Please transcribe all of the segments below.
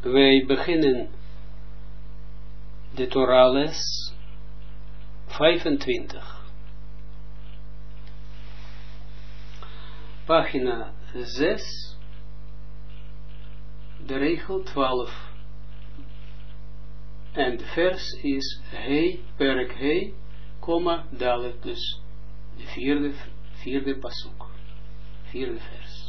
Wij beginnen de Torah les 25. Pagina 6, de regel 12. En de vers is Hei, perk Hei, Dalet, dus de vierde pasuk, vierde vers.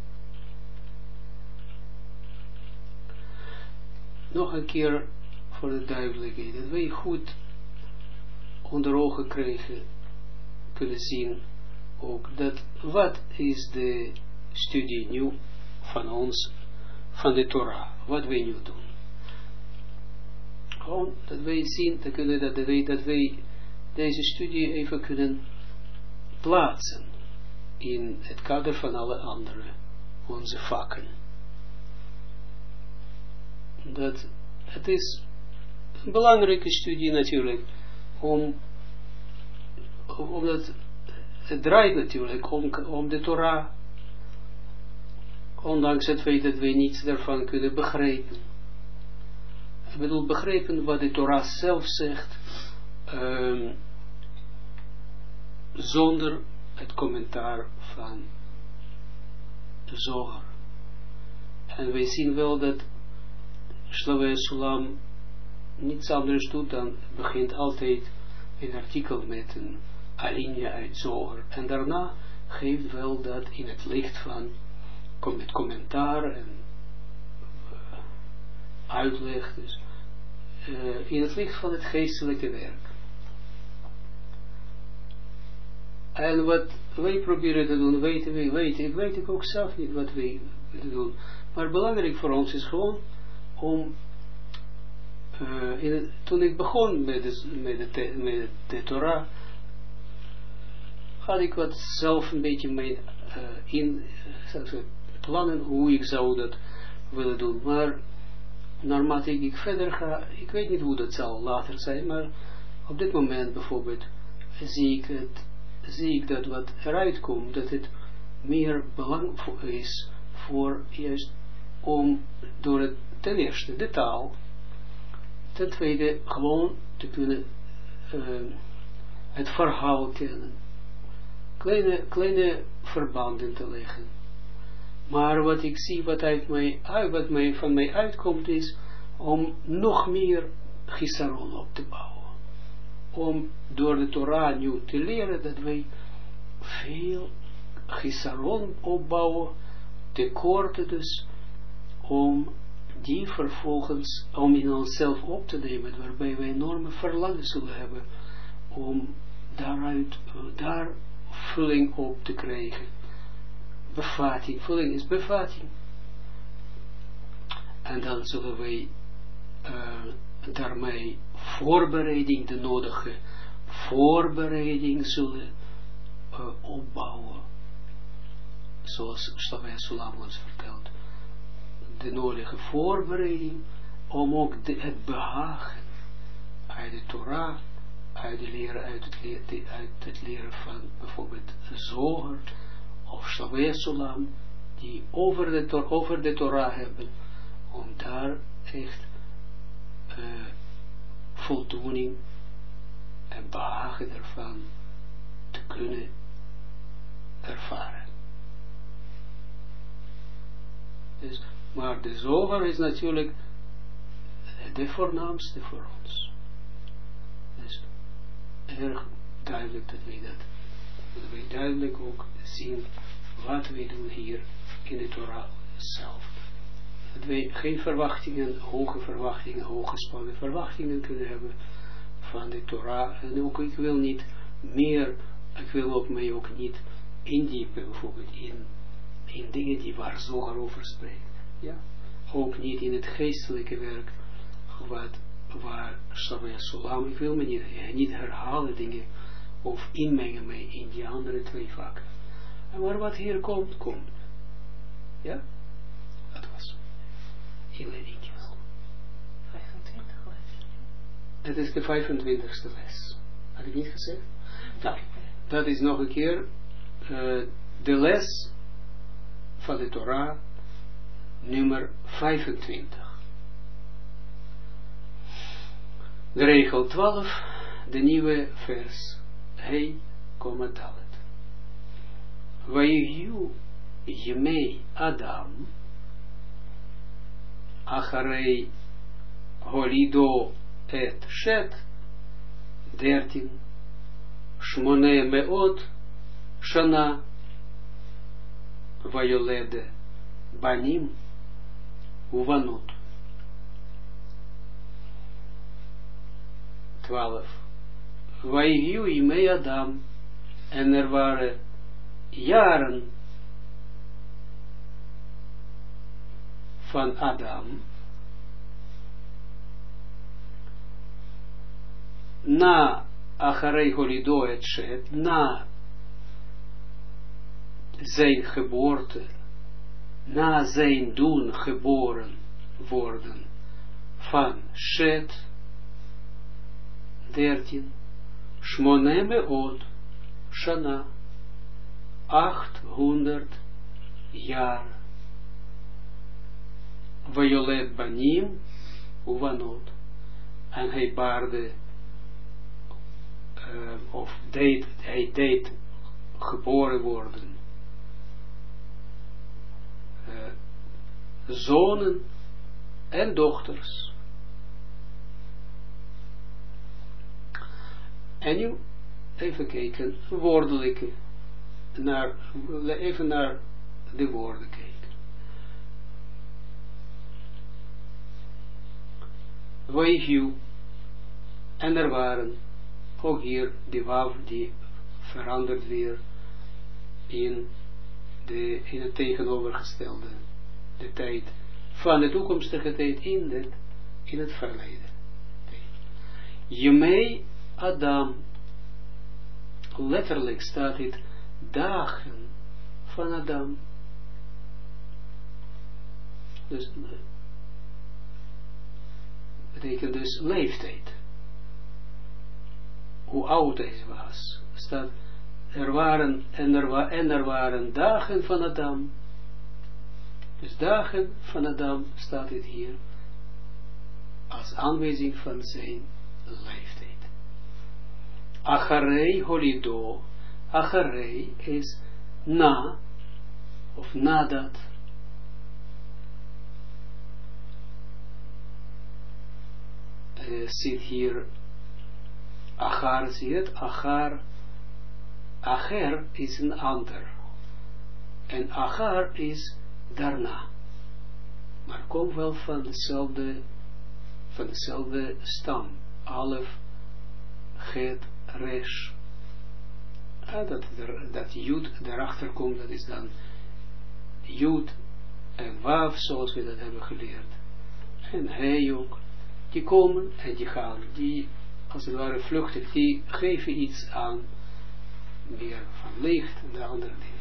Nog een keer voor de duidelijkheid, dat wij goed onder ogen kunnen zien, ook dat wat is de studie nu van ons, van de Torah, wat wij nu doen. Gewoon dat wij zien, dat wij deze studie even kunnen plaatsen in het kader van alle andere, onze vakken. Dat het is een belangrijke studie natuurlijk, omdat het draait natuurlijk om de Torah, ondanks het feit dat wij niets daarvan kunnen begrijpen. Ik bedoel, begrijpen wat de Torah zelf zegt, zonder het commentaar van de Zohar. En wij zien wel dat Shlaveh Sulam niets anders doet dan begint altijd een artikel met een alinea uit Zohar. En daarna geeft wel dat in het licht van met commentaar en uitleg, dus in het licht van het geestelijke werk. En wat wij proberen te doen, weet ik ook zelf niet wat wij doen. Maar belangrijk voor ons is gewoon om, toen ik begon met de Torah, had ik wat zelf een beetje mee plannen hoe ik zou dat willen doen. Maar naarmate ik verder ga, ik weet niet hoe dat zal later zijn, maar op dit moment bijvoorbeeld zie ik dat wat eruit komt, dat het meer belang is voor juist om door het ten eerste de taal, ten tweede gewoon te kunnen het verhaal kennen, kleine verbanden te leggen. Maar wat ik zie, wat van mij uitkomt, is om nog meer chisaron op te bouwen. Om door de Torah nu te leren dat wij veel chisaron opbouwen, tekorten dus, om die vervolgens, om in onszelf op te nemen, waarbij wij enorme verlangen zullen hebben, om daar vulling op te krijgen. Bevatting, vulling is bevatting. En dan zullen wij daarmee voorbereiding, de nodige voorbereiding zullen opbouwen. Zoals Shlaveh Sulam ons vertelt. De nodige voorbereiding om ook het behagen uit de Torah, uit het leren van bijvoorbeeld Zohar of Shlaveh Sulam, die over de Torah hebben, om daar echt voldoening en behagen ervan te kunnen ervaren. Dus, maar de Zohar is natuurlijk de voornaamste voor ons. Dus erg duidelijk dat wij duidelijk ook zien wat wij doen hier in de Torah zelf. Dat wij geen verwachtingen, hooggespannen verwachtingen kunnen hebben van de Torah. En ook ik wil niet meer, ik wil ook mij ook niet indiepen bijvoorbeeld in dingen die waar Zohar over spreekt. Ja? Ook niet in het geestelijke werk waar Shlaveh Sulam, ik wil me niet herhalen dingen of inmengen mij in die andere twee vakken. Maar wat hier komt, komt. Ja? Dat was heel eentjes. 25 les. Het is de 25ste les. Had ik niet gezegd? Nou, dat is nog een keer de les van de Torah nummer 25. De regel 12, de nieuwe vers. Hey, dalet. Vayihu yemei Adam, acharei holido et shet, 13, shmone meot, shana, vayolede, banim, uvanot. 12. Vayihu yemei Adam, en waren jaren van Adam, na acharei holido et shet, na zijn geboorte, na zijn doen geboren worden van Shet, 13, Shmone meot, Shana, 800 jaar. Vayolet banim, uvanot. En hij baarde, hij deed geboren worden. Zonen en dochters. En nu even kijken, woordelijke, even naar de woorden kijken. Vayihu, en er waren, ook hier die wav die verandert weer in het tegenovergestelde, de tijd van de toekomstige tijd in het verleden. Yemei Adam, letterlijk staat het dagen van Adam. Dus betekent dus leeftijd. Hoe oud hij was. Staat, er waren dagen van Adam. Dus dagen van Adam staat het hier als aanwijzing van zijn leeftijd. Acharei holido. Acharei is na of nadat. Zit hier achar, zie je het? Achar. Acher is een ander. En achar is daarna. Maar komt wel van dezelfde stam. Alef, het, resh. Dat jud daarachter komt, dat is dan jud en wav, zoals we dat hebben geleerd. En hij ook. Die komen en die gaan. Die, als het ware, vluchtig. Die geven iets aan. Meer van licht en de andere dingen.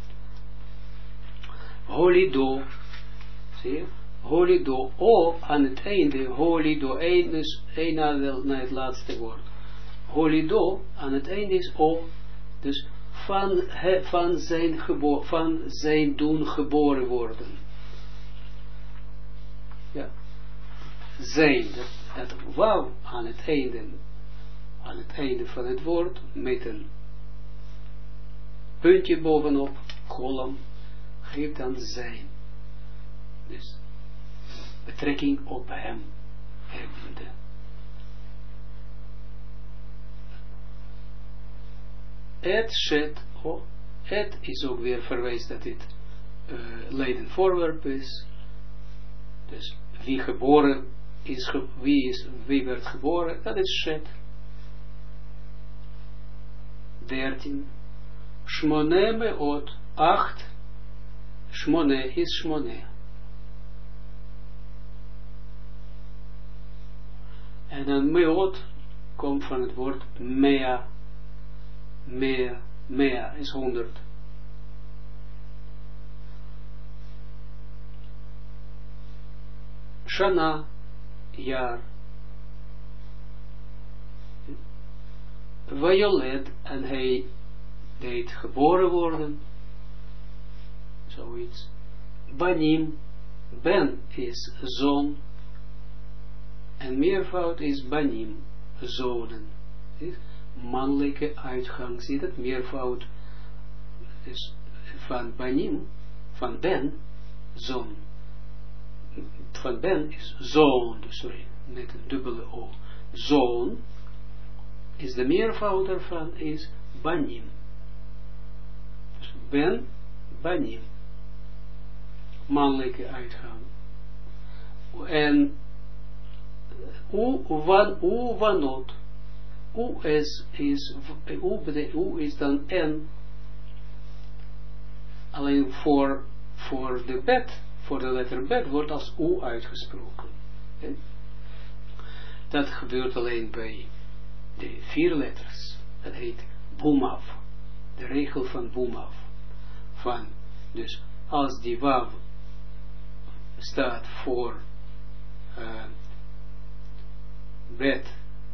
Holido. Zie je? Holido. O aan het einde. Holido. Eén naar het laatste woord. Holido aan het einde is O. Dus van zijn doen geboren worden. Ja. Zijn, dat wauw aan het einde van het woord, met een puntje bovenop, kolom, geeft dan zijn. Dus, betrekking op hem, hebbende. Het shet, het is ook weer verwijs dat dit leidend voorwerp is. Dus, wie geboren is, wie werd geboren, dat is Shet. 13. Shmone meot, 8. Shmone is Shmone. En dan meot komt van het woord mea. Mea is 100. Shana, jaar. Violet, en hij deed geboren worden. Zoiets. Banim, ben is zoon. En meervoud is banim, zonen. Mannelijke uitgang, zie dat? Meervoud is van banim, van ben, zoon. Van ben is zoon, sorry, met een dubbele o. Zoon is de meervoud ervan, is banim. Dus ben, banim. Mannelijke uitgang. En wanot. U is dan en. Alleen voor de bet, voor de letter bet, wordt als u uitgesproken. Okay? Dat gebeurt alleen bij de 4 letters. Dat heet boemav. De regel van boemav. Dus als die wav staat voor bet,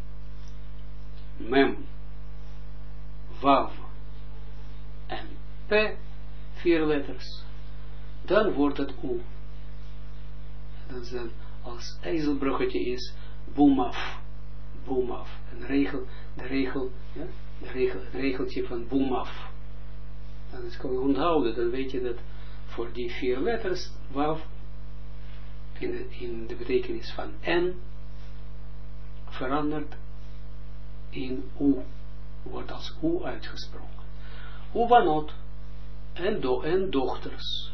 mem, wav en p, 4 letters, dan wordt het u. Dat is dan als ijzelbruggetje is boemav. Boemav. Het regeltje van boemav. Dan is gewoon onthouden, dan weet je dat voor die 4 letters wav in de betekenis van en verandert in u, wordt als u uitgesproken. Uwanot en dochters.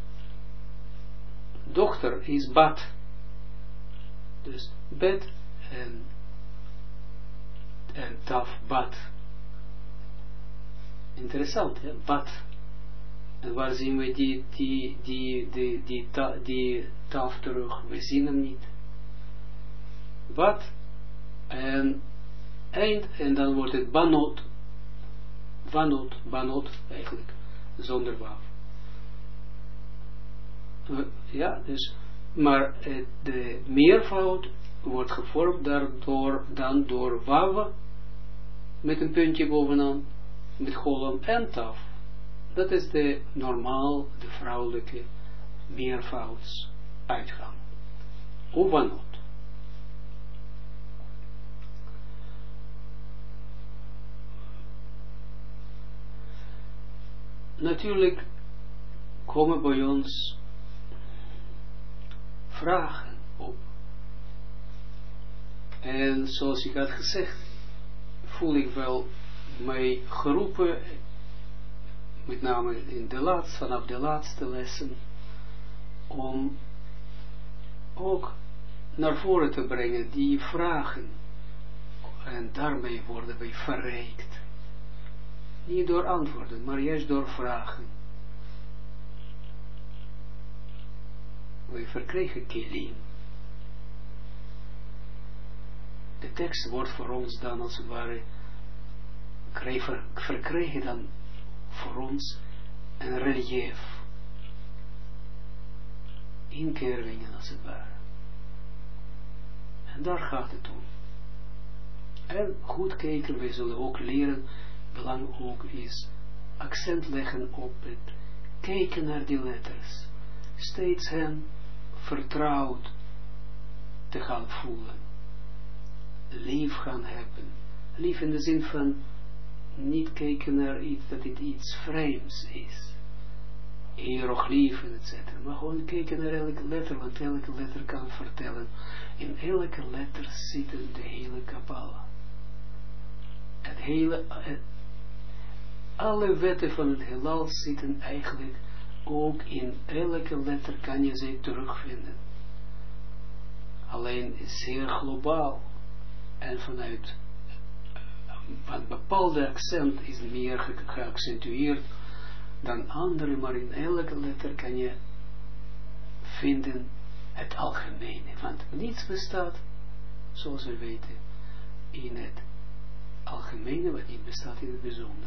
Dochter is bat. Dus bet en taf bat. Interessant, ja, bat. En waar zien we die taf terug? We zien hem niet. Bat en eind, en dan wordt het banot. Banot eigenlijk, zonder wav. Ja, dus, maar de meervoud wordt gevormd dan door wav, met een puntje bovenaan, met golem en taf. Dat is de vrouwelijke meervouds uitgang. Uwanot. Natuurlijk komen bij ons vragen op. En zoals ik had gezegd, voel ik wel mij geroepen, met name vanaf de laatste lessen, om ook naar voren te brengen die vragen. En daarmee worden wij verrijkt. Niet door antwoorden, maar juist door vragen. Wij verkrijgen kelim. De tekst wordt voor ons dan als het ware, verkrijgen dan voor ons een relief. Inkervingen als het ware. En daar gaat het om. En goed kijken, wij zullen ook leren, belang ook is accent leggen op het kijken naar die letters. Steeds hen vertrouwd te gaan voelen. Lief gaan hebben. Lief in de zin van niet kijken naar iets dat het iets vreemds is. Hieroglyphen, etc. Maar gewoon kijken naar elke letter, want elke letter kan vertellen. In elke letter zitten de hele Kabbalah. Alle wetten van het heelal zitten eigenlijk ook in elke letter, kan je ze terugvinden. Alleen zeer globaal. En vanuit een bepaalde accent is meer geaccentueerd dan andere, maar in elke letter kan je vinden het algemene. Want niets bestaat, zoals we weten, in het algemene, wat niet bestaat in het bijzonder.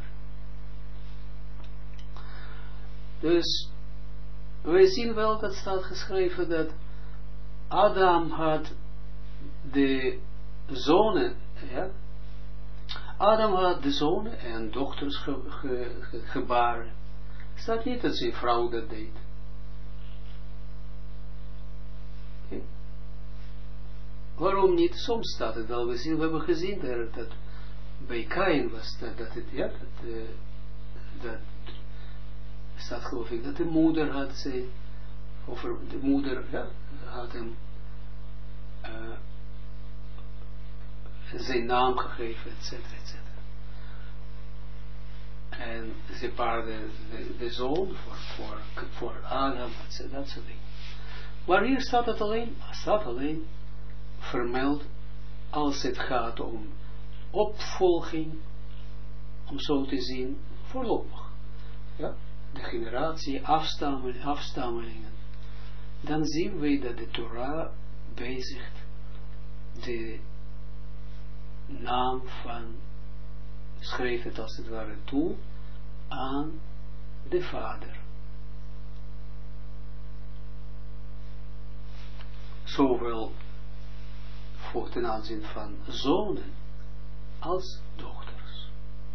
Dus, wij zien wel, dat staat geschreven, dat Adam had de zonen, ja, Adam had de zonen en dochters gebaren. Staat niet dat zijn vrouw dat deed. Okay. Waarom niet? Soms staat het wel, we hebben gezien dat bij Kain was dat staat geloof ik, dat de moeder had ze, of de moeder had hem zijn naam gegeven, etc. En ze paarden de zoon voor Adam, etc. Dat soort dingen. Maar hier staat het alleen vermeld als het gaat om opvolging, om zo te zien, voorlopig. Ja? De generatie, afstammelingen. Dan zien we dat de Torah bezigt de naam van, schreef het als het ware toe, aan de vader. Zowel voor ten aanzien van zonen als dochters.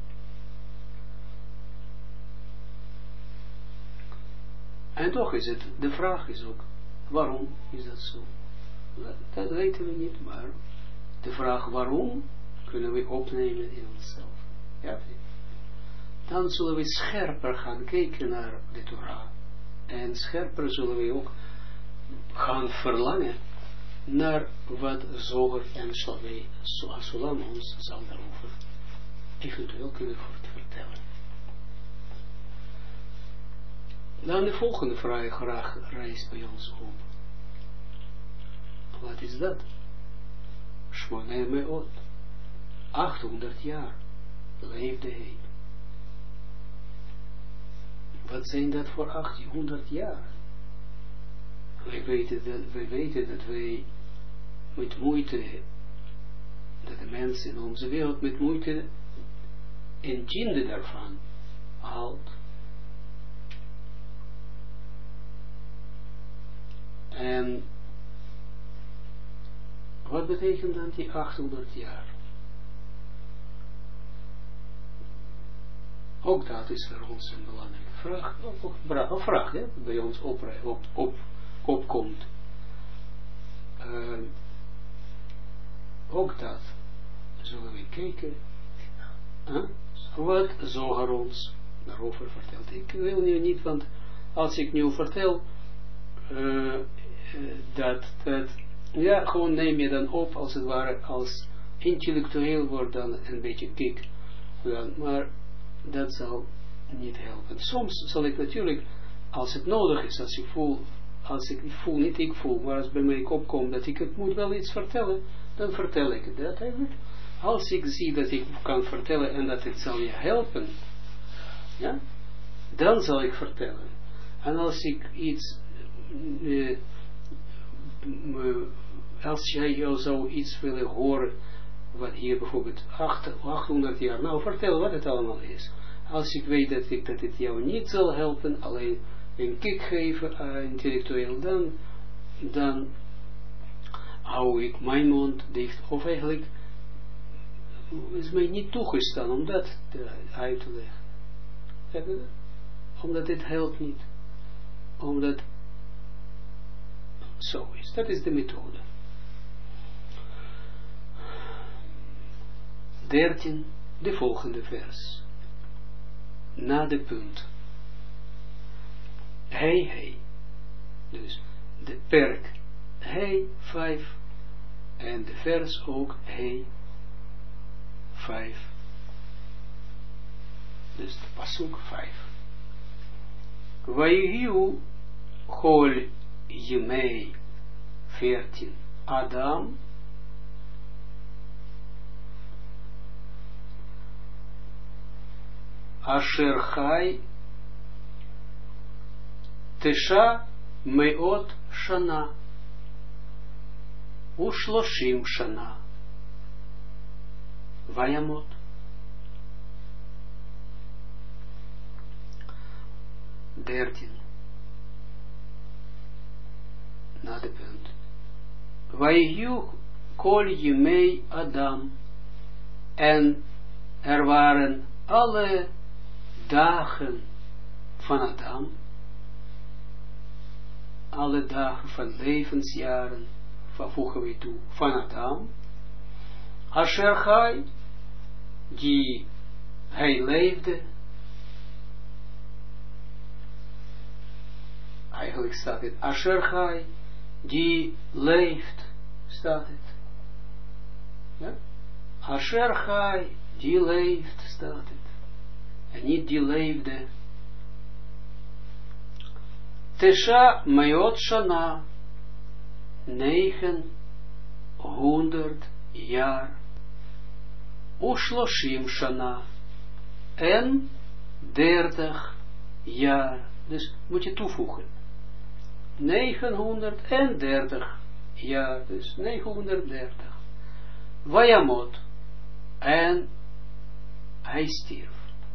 En toch is het, de vraag is ook, waarom is dat zo? Dat weten we niet, maar de vraag waarom kunnen we opnemen in onszelf. Ja, dan zullen we scherper gaan kijken naar de Torah. En scherper zullen we ook gaan verlangen naar wat Zoger en Sulam ons zal daarover eventueel kunnen vertellen. Dan de volgende vraag rijst bij ons op. Wat is dat? Shmoneh meot. 800 jaar leefde hij. Wat zijn dat voor 800 jaar? Wij weten dat wij met moeite, dat de mensen in onze wereld met moeite een tiende daarvan haalt. En wat betekent dan die 800 jaar? Ook dat is voor ons een belangrijke vraag, bij ons opkomt. Ook dat zullen we kijken wat Zohar ons daarover vertelt. Ik wil nu niet, want als ik nu vertel gewoon neem je dan op als het ware als intellectueel wordt dan een beetje kick, maar dat zal niet helpen. Soms zal ik natuurlijk, als het nodig is, als ik voel, maar als bij mij opkomt dat ik het moet wel iets vertellen, dan vertel ik het. Dat eigenlijk. Als ik zie dat ik kan vertellen en dat het zal je helpen, ja, dan zal ik vertellen. En als ik iets, als jij zou iets willen horen, wat hier bijvoorbeeld 800 jaar, nou vertel wat het allemaal is. Als ik weet dat het jou niet zal helpen, alleen een kick geven intellectueel, dan hou ik mijn mond dicht. Of eigenlijk is mij niet toegestaan om dat uit te leggen. Omdat dit helpt niet. Omdat zo is. Dat is de methode. 13, de volgende vers. Na de punt. Hey. Dus de perk. Hey, 5. En de vers ook. Hey, 5. Dus de pasuk 5. Vayhiu chol yemei 14. Adam. Asher chai tesha meot shana ushloshim shana vayamot. Na de punt. Vayhiu kol yemei Adam. En er waren alle dagen van Adam, alle dagen van levensjaren voegen we toe, van Adam, Asher Chai, die hij leefde, eigenlijk staat het, Asher Chai, die leeft, staat het. Ja? Asher Chai, die leeft, staat het. En niet die leefde. Tesha Meot Shana, 900 jaar. Ushloshim Shana, en 30 jaar. Dus moet je toevoegen. 930 jaar, dus 930. Vayamot, en hij stierf.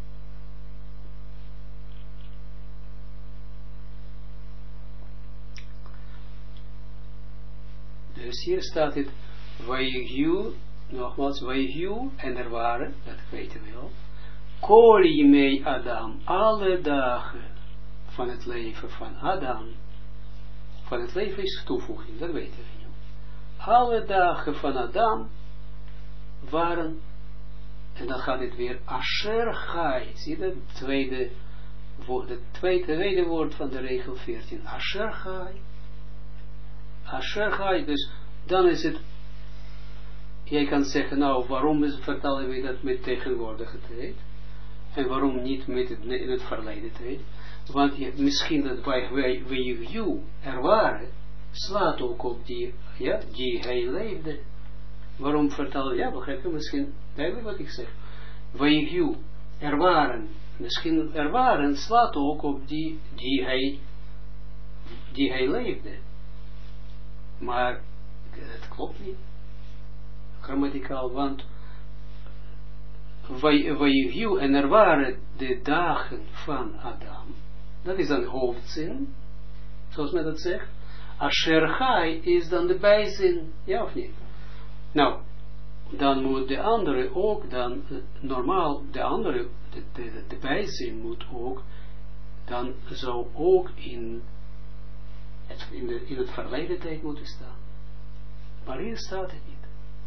Dus hier staat het, Vayigyu, nogmaals, Vayigyu, en er waren, dat weten we al, Kol Yimei Adam, alle dagen van het leven van Adam, van het leven is toevoeging, dat weten we nu. Alle dagen van Adam waren, en dan gaat het weer, Asher Chai, zie je het tweede woord van de regel 14, Asher Chai, Asher Chai, dus dan is het, jij kan zeggen, nou, waarom vertalen we dat met tegenwoordige tijd, en waarom niet met in het verleden tijd, want misschien dat wij er waren, slaat ook op die, ja, die hij leefde. Waarom vertalen, ja, begrijp je misschien, duidelijk wat ik zeg, wij er waren, misschien er waren, slaat ook op die hij leefde. Maar het klopt niet, grammaticaal, want Vayigiu, en er waren de dagen van Adam, dat is dan hoofdzin, zoals men dat zegt. Asher Chai is dan de bijzin, ja of niet? Nou, dan moet de andere ook, dan normaal, de andere, de bijzin moet ook, dan zou ook in het verleden tijd moeten staan. Maar hier staat het niet.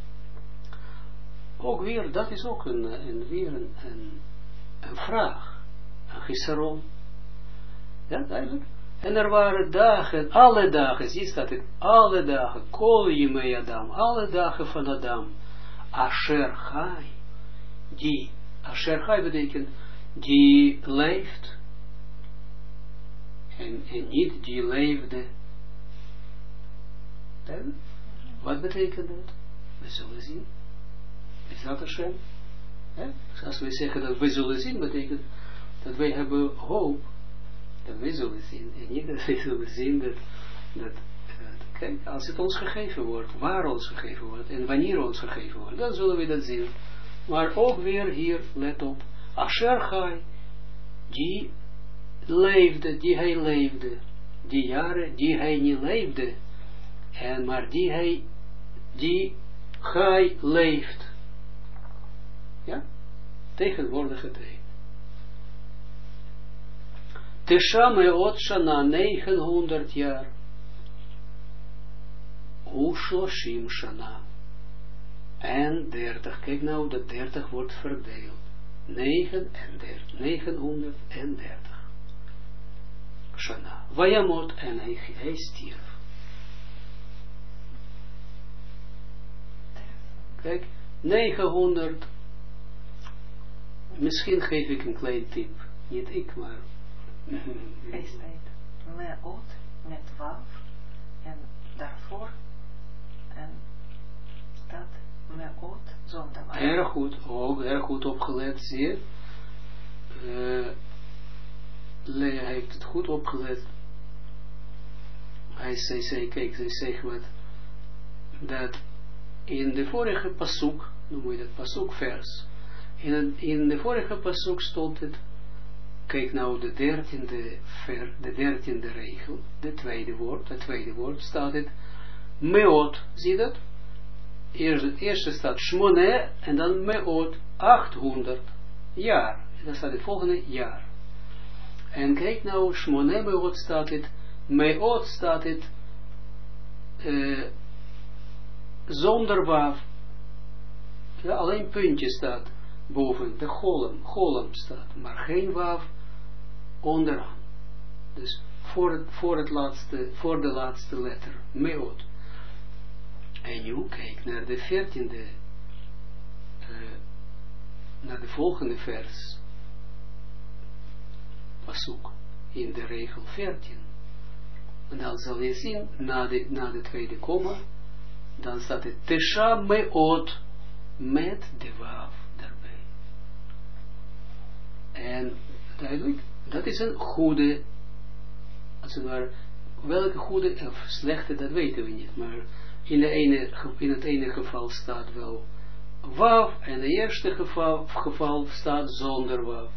Ook weer, dat is ook een vraag, een gisaron. Ja, duidelijk. En er waren dagen, alle dagen, zie staat het, alle dagen, Kol Yimei Adam, alle dagen van Adam, Asher Chai, die, Asher Chai betekent, die leeft, en niet die leefde. Duidelijk? Wat betekent dat? We zullen zien. Is dat Hashem? Als we zeggen dat we zullen zien, betekent dat wij hebben hoop dat we zullen zien. En niet dat we zullen zien dat kijk, als het ons gegeven wordt, waar ons gegeven wordt en wanneer ons gegeven wordt, dan zullen we dat zien. Maar ook weer hier, let op, Asher Chai, die leefde, die hij leefde, die jaren die hij niet leefde, en maar die Chai leeft. Ja, tegenwoordige tijd. Tesha Meot Shana, 900 jaar. Ushloshim Shana. En 30. Kijk nou, dat 30 wordt verdeeld. 930. Shana. Vayamot, en hij stierf. Kijk, 900. Misschien geef ik een klein tip. Niet ik, maar... Hij staat Meot met Wav en daarvoor en staat Meot zonder Wav. Erg goed, ook erg goed opgelet, zie je. Lea heeft het goed opgelet. Hij zei, kijk, zij zegt wat, dat in de vorige pasuk, noem je dat pasuk vers, in de vorige pasuk stond het, kijk nou de 13e regel, het tweede woord staat het, meot, zie dat? Het eerste staat shmone, en dan meot, 800 jaar, en dan staat het volgende jaar. En kijk nou, shmone meot staat het, meot staat het, zonder waf. Ja, alleen puntje staat boven, de golem staat, maar geen waf onderaan. Dus voor de laatste letter, meot. En nu kijk naar de 14e, naar de volgende vers, pasuk, in de regel 14. En dan zal je zien, na de tweede komma, dan staat het tesha meot, met de waf daarbij. En duidelijk, dat is een goede, als het ware, welke goede of slechte, dat weten we niet, maar in het ene geval staat wel waf, en in het eerste geval staat zonder waf.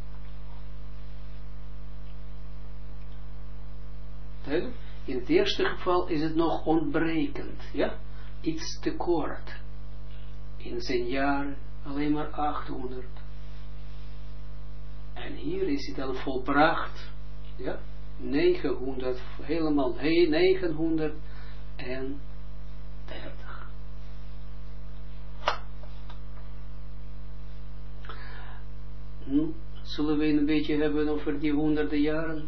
Duidelijk? In het eerste geval is het nog ontbrekend, ja, iets tekort. In zijn jaren alleen maar 800. En hier is het al volbracht, ja, 900, helemaal 930. Nu zullen we een beetje hebben over die honderden jaren.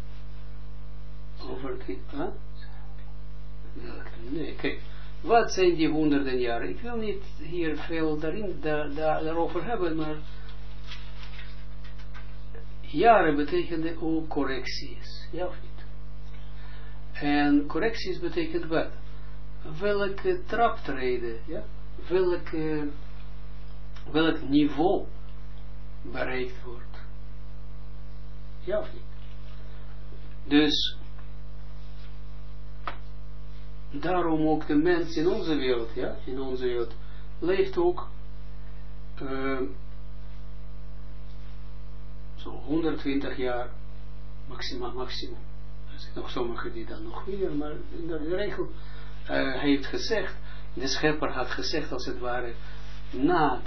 Over die, huh? Nee, kijk. Wat zijn die honderden jaren? Ik wil niet hier veel daarover hebben, maar jaren betekenen ook correcties, ja of niet? En correcties betekent wat? Welke traptreden, ja? Welk niveau bereikt wordt. Ja of niet? Dus daarom ook de mens in onze wereld, ja, in onze wereld, leeft ook zo 120 jaar maximum. Er zijn nog sommigen die dan nog meer, maar in de regel heeft gezegd, de schepper had gezegd als het ware, na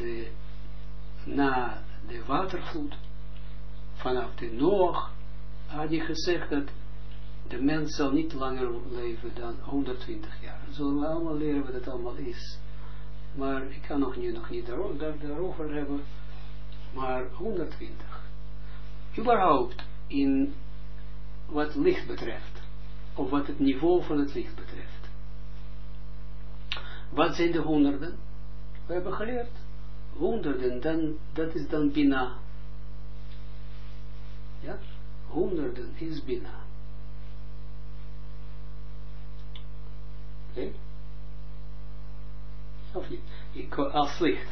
de watervloed, vanaf de Noach, had hij gezegd dat de mens zal niet langer leven dan 120 jaar. Zullen we allemaal leren wat het allemaal is. Maar ik kan nog niet daarover hebben. Maar 120. Überhaupt in wat licht betreft. Of wat het niveau van het licht betreft. Wat zijn de honderden? We hebben geleerd. Honderden, dat is dan Bina. Ja? Honderden is Bina. Oké? Of niet? Als licht.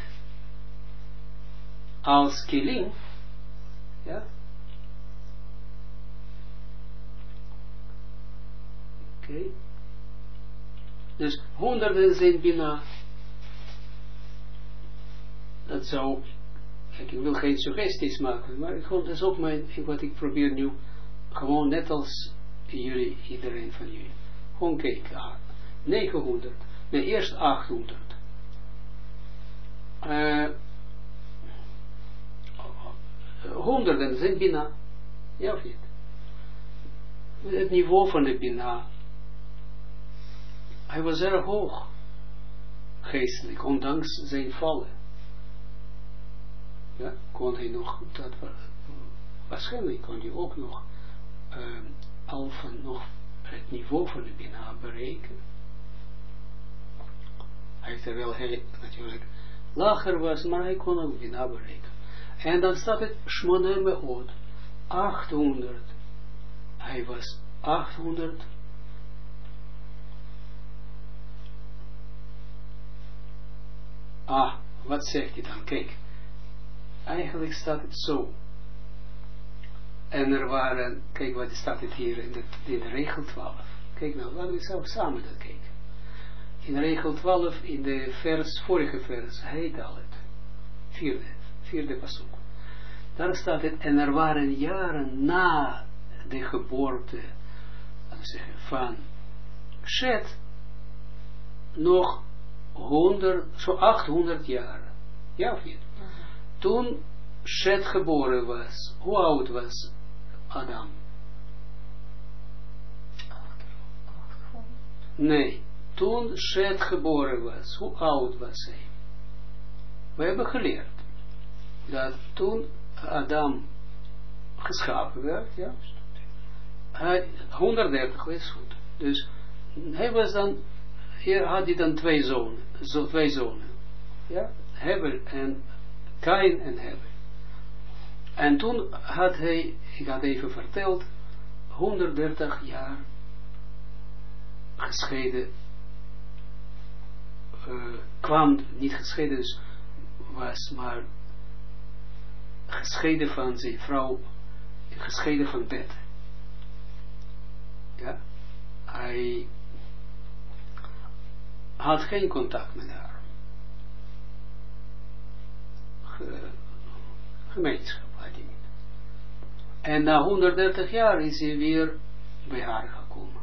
Als kilim. Ja? Oké. Dus honderden zijn Bina. Dat zou, kijk, ik wil geen suggesties maken, maar dat is ook wat ik probeer nu, gewoon net als jullie, iedereen van jullie. Gewoon kijken, 900, nee, eerst 800. Honderden zijn Bina, ja of niet? Het niveau van de Bina, hij was erg hoog, geestelijk, ondanks zijn vallen. Ja, kon hij nog, waarschijnlijk kon hij ook nog al van nog het niveau van de Bina bereiken. Hij heeft er wel heel natuurlijk lager was, maar hij kon ook Bina bereiken. En dan staat het Shmone Meot, 800. Hij was 800. Wat zegt hij dan? Kijk. Eigenlijk staat het zo. En er waren, kijk wat staat het hier in de regel 12. Kijk nou, laten we zelf samen dat kijken. In regel 12, in de vorige vers, heet al het. Vierde pasuk. Daar staat het, en er waren jaren na de geboorte, laten we zeggen, van Shet, nog 800 jaar. Ja of niet? Toen Shet geboren was, hoe oud was Adam? Nee, toen Shet geboren was, hoe oud was hij? We hebben geleerd dat toen Adam geschapen werd, ja, hij 130 is goed. Dus hij was dan, hier had hij dan twee zonen, ja, Hebel en Kain en Hebel. En toen had hij, ik had even verteld, 130 jaar gescheiden, kwam, niet gescheiden, dus was maar gescheiden van zijn vrouw, gescheiden van bed. Ja, hij had geen contact met haar. Gemeenschap had hij niet. En na 130 jaar is hij weer bij haar gekomen.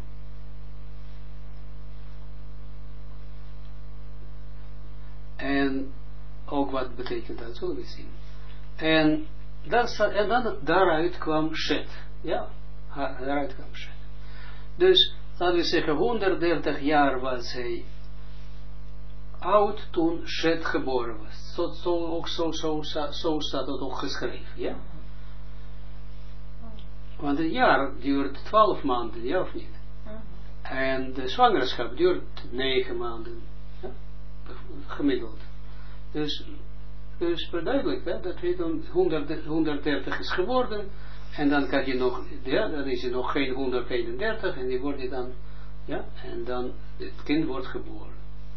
En ook wat betekent dat, zullen we zien. En dan daaruit kwam Shet. Ja, daaruit kwam Shet. Dus, laten we zeggen, 130 jaar was hij oud toen Shet geboren was. Zo staat het ook geschreven, ja. Want een jaar duurt 12 maanden, ja of niet? En de zwangerschap duurt 9 maanden, ja? Gemiddeld. Dus duidelijk, hè, dat hij dan 130 is geworden, en dan kan je nog, ja, dan is hij nog geen 131, en die wordt hij dan, ja, en dan het kind wordt geboren.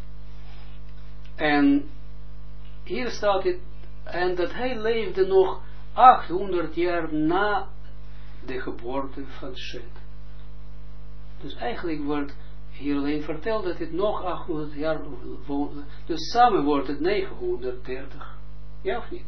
En hier staat het, en dat hij leefde nog 800 jaar na de geboorte van Shet. Dus eigenlijk wordt hier alleen verteld dat het nog 800 jaar woonde. Dus samen wordt het 930. Ja of niet?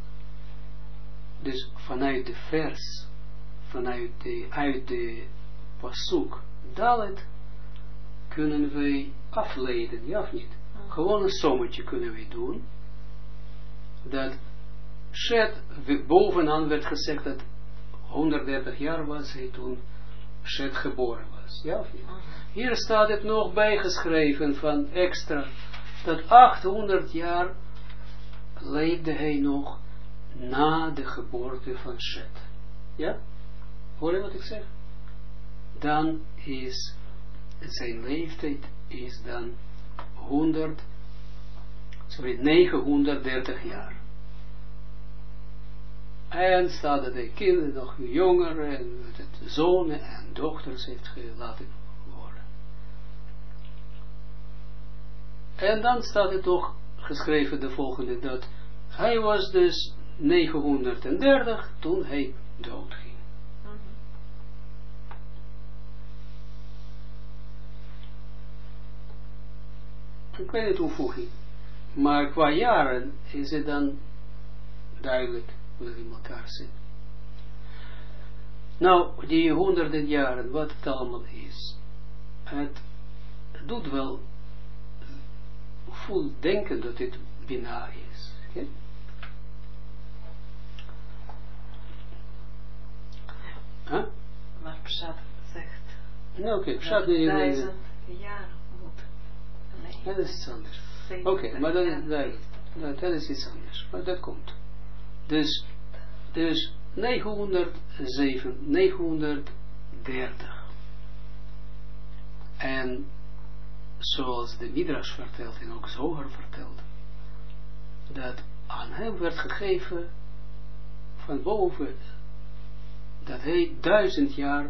Dus vanuit de vers, uit de pasuk Dalet, kunnen wij afleiden, ja of niet? Gewoon een sommetje kunnen wij doen. Dat Shet, bovenaan werd gezegd dat 130 jaar was hij toen Shet geboren was. Ja of niet? Hier staat het nog bijgeschreven van extra, dat 800 jaar leefde hij nog na de geboorte van Shet. Ja? Hoor je wat ik zeg? Dan is zijn leeftijd is dan 930 jaar. En staat dat de kinderen nog jonger en zonen en dochters heeft laten worden. En dan staat het toch geschreven de volgende, dat hij was dus 930 toen hij doodging. Een kleine toevoeging. Maar qua jaren is het dan duidelijk hoe het in elkaar zit. Nou, die honderden jaren, wat het allemaal is. Het doet wel voel denken dat dit Bina is. Okay? Huh? Maar Pshat zegt oké, Pshat 1000 jaar moet. Nee, dat is iets anders. Oké, maar dat is iets anders. Maar dat komt. Dus 930. En zoals de Midrash vertelt en ook Zohar vertelt, dat aan hem werd gegeven van boven, dat hij 1000 jaar,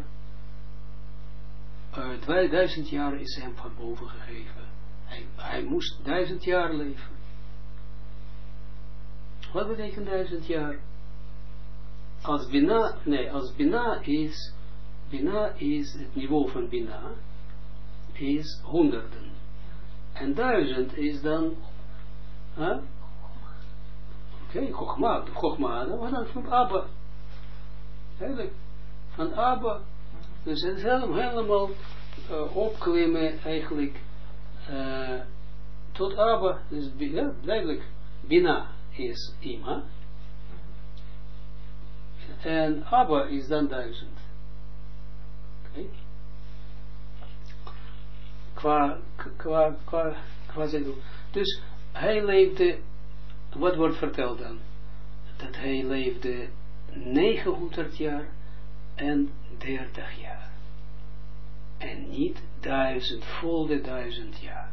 2000 jaar is hem van boven gegeven. Hij moest 1000 jaar leven. Wat betekent 1000 jaar? Als Bina is het niveau van Bina, is honderden. En 1000 is dan, oké, Chogma, dan dan van Abba. Eigenlijk, van Abba. Dus het is helemaal opklimmen eigenlijk tot Abba. Dus ja, duidelijk, Bina is Ima. En Abba is dan 1000. Okay. qua dus hij leefde, wat wordt verteld dan? Dat hij leefde 900 jaar en 30 jaar. En niet 1000, vol de 1000 jaar.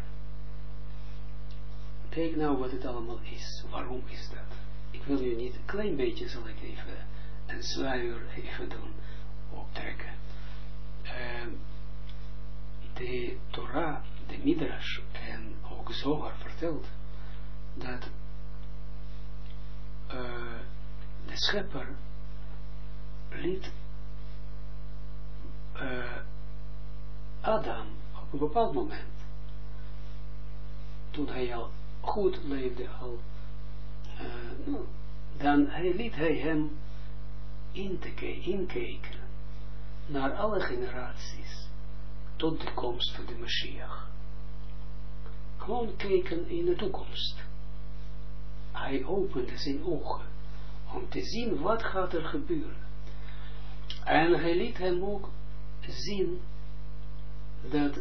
Kijk nou wat het allemaal is. Waarom is dat? Ik wil nu niet, een klein beetje zal ik even een sluier even doen, optrekken. De Torah, de Midrash en ook Zohar vertelt dat de schepper liet Adam op een bepaald moment, toen hij al goed leefde, dan liet hij hem inkijken naar alle generaties tot de komst van de Mashiach. Gewoon kijken in de toekomst. Hij opende zijn ogen om te zien wat gaat er gebeuren. En hij liet hem ook zien dat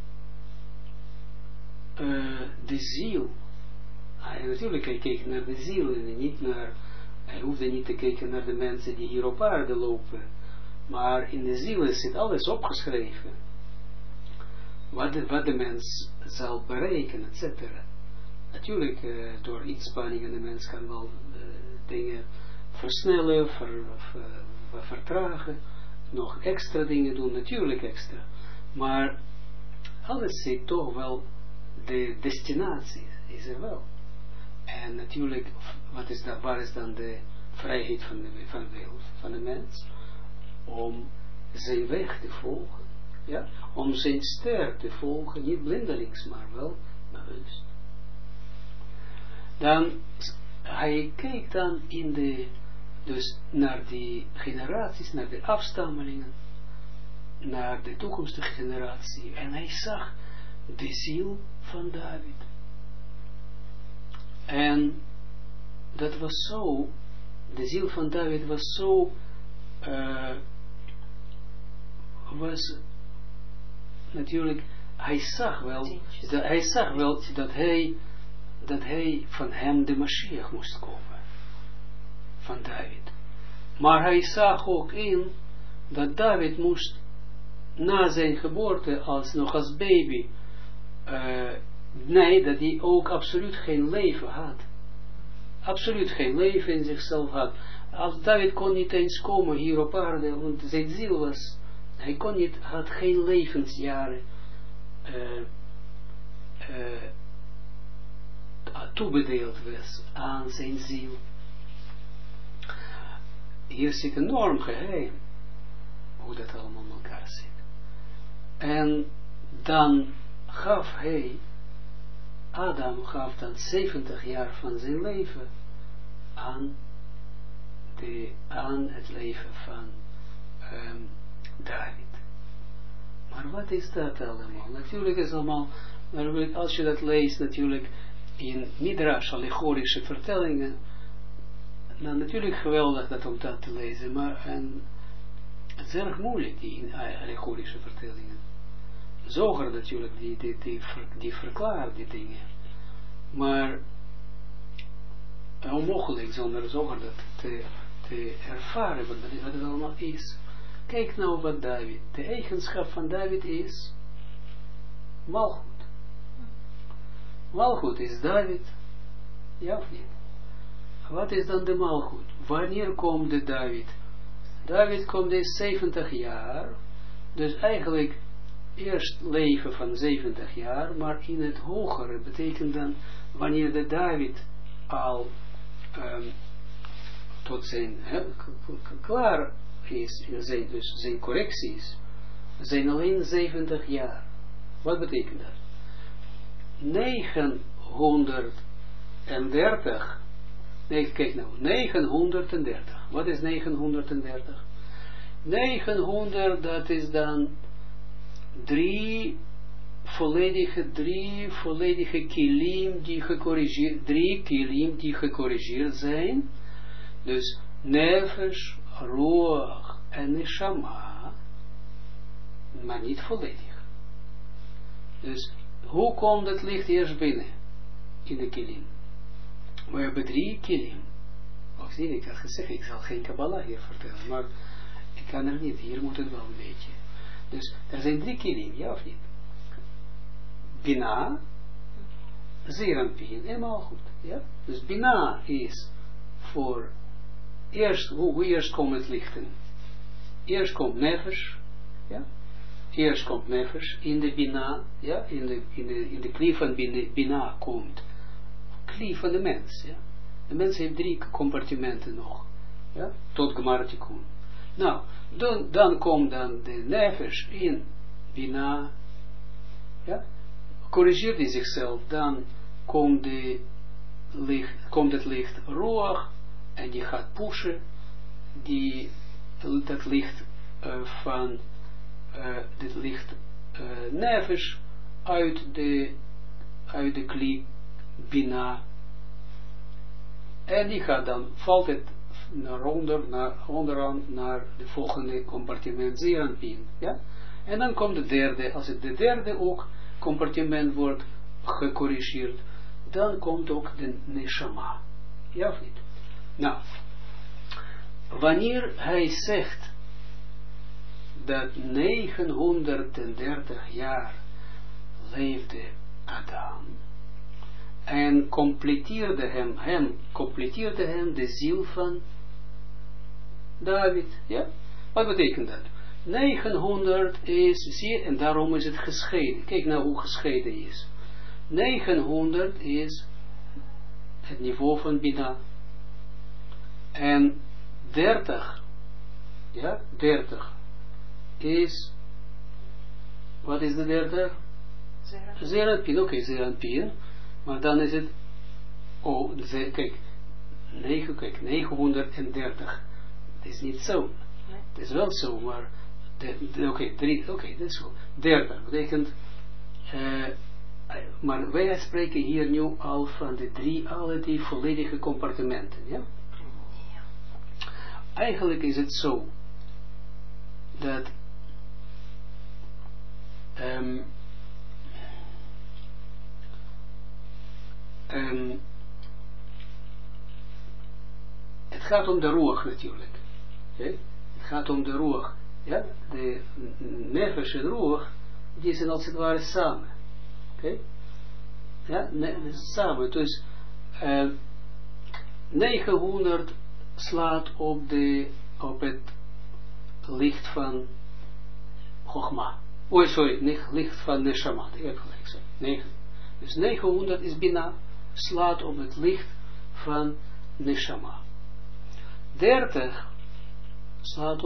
de ziel, natuurlijk hij keek naar de ziel en niet naar, hij hoefde niet te kijken naar de mensen die hier op aarde lopen, maar in de ziel zit alles opgeschreven. Wat de mens zal bereiken, etc. Natuurlijk, door inspanningen, de mens kan wel dingen versnellen, vertragen, nog extra dingen doen, natuurlijk extra. Maar alles zit toch wel, de destinatie is er wel. En natuurlijk, waar is dan de vrijheid van de mens? Om zijn weg te volgen. Ja? Om zijn ster te volgen, niet blindelings, maar wel bewust. Dan, hij kijkt dan dus naar die generaties, naar de afstammelingen, naar de toekomstige generatie, en hij zag de ziel van David. En dat was zo, de ziel van David was zo, was natuurlijk, hij zag wel dat hij van hem de Mashiach moest komen, van David. Maar hij zag ook in dat David moest na zijn geboorte nog als baby, dat hij ook absoluut geen leven had. Absoluut geen leven in zichzelf had. Als David kon niet eens komen hier op aarde, want zijn ziel was, hij kon niet, had geen levensjaren toebedeeld was aan zijn ziel. Hier zit een enorm geheim, hoe dat allemaal in elkaar zit. En dan gaf hij, Adam gaf dan 70 jaar van zijn leven aan het leven van David. Maar wat is dat allemaal? Natuurlijk is allemaal, als je dat leest natuurlijk in Midrash, allegorische vertellingen, dan natuurlijk geweldig dat om dat te lezen, maar het is erg moeilijk, die allegorische vertellingen. Zoger natuurlijk, die verklaart die dingen. Maar onmogelijk zonder Zoger dat te ervaren wat het allemaal is. Kijk nou wat David, de eigenschap van David is malgoed. Malgoed is David, ja of niet? Wat is dan de malgoed? Wanneer komt de David? David komt dus 70 jaar, dus eigenlijk eerst leven van 70 jaar, maar in het hogere betekent dan, wanneer de David al tot zijn klaar is, dus zijn correcties, zijn alleen 70 jaar. Wat betekent dat? 930, nee, kijk nou, 930, wat is 930? 900, dat is dan drie volledige kilim die gecorrigeerd zijn, dus nefesh, roach en neshama, maar niet volledig. Dus, hoe komt het licht eerst binnen? In de kilim. We hebben 3 kilim. Of zie, ik had gezegd, ik zal geen Kabbalah hier vertellen, maar ik kan er niet, hier moet het wel een beetje. Dus, er zijn 3 kilim, ja of niet? Bina, Zeranpin en Malchut, ja? Dus Bina is voor eerst, hoe eerst komt het lichten? Eerst komt Nefesh, ja? Eerst komt Nefesh in de Bina, ja? In de klie van Bina komt klie van de mens, ja? De mens heeft 3 compartimenten nog, ja? Tot Gmartikun. Nou, dan komt dan de Nefesh in Bina, ja? Corrigeert hij zichzelf, dan komt het licht Ruach en die gaat pushen dat licht van dit licht Nefesh uit de kli Bina en die gaat dan, valt het onderaan naar de volgende compartiment Zeranpin, ja? En dan komt de derde, als het de derde ook compartiment wordt gecorrigeerd, dan komt ook de neshama. Ja of niet? Nou, wanneer hij zegt dat 930 jaar leefde Adam en completeerde hem de ziel van David. Ja? Wat betekent dat? 900 is, zie je, en daarom is het gescheiden. Kijk nou hoe gescheiden is. 900 is het niveau van Bina. En 30, ja, 30 is, wat is de 30? Zeranpin, oké, Zeranpin. Maar dan is het, kijk, 930. Het is niet zo. Het is wel zo, maar oké, dat is zo. 30 betekent, maar wij spreken hier nu al van de alle die volledige compartimenten, ja? Eigenlijk is het zo, dat het gaat om de Ruach natuurlijk. Okay? Het gaat om de Ruach. Ja? De Nefesh en Ruach, die zijn als het ware samen. Okay? Ja? Samen. Dus 900 slaat op het licht van Chogma. Licht van Neshama. Ik heb gelijk gezegd. Dus 900 is Bina, slaat op het licht van Neshama. 30 slaat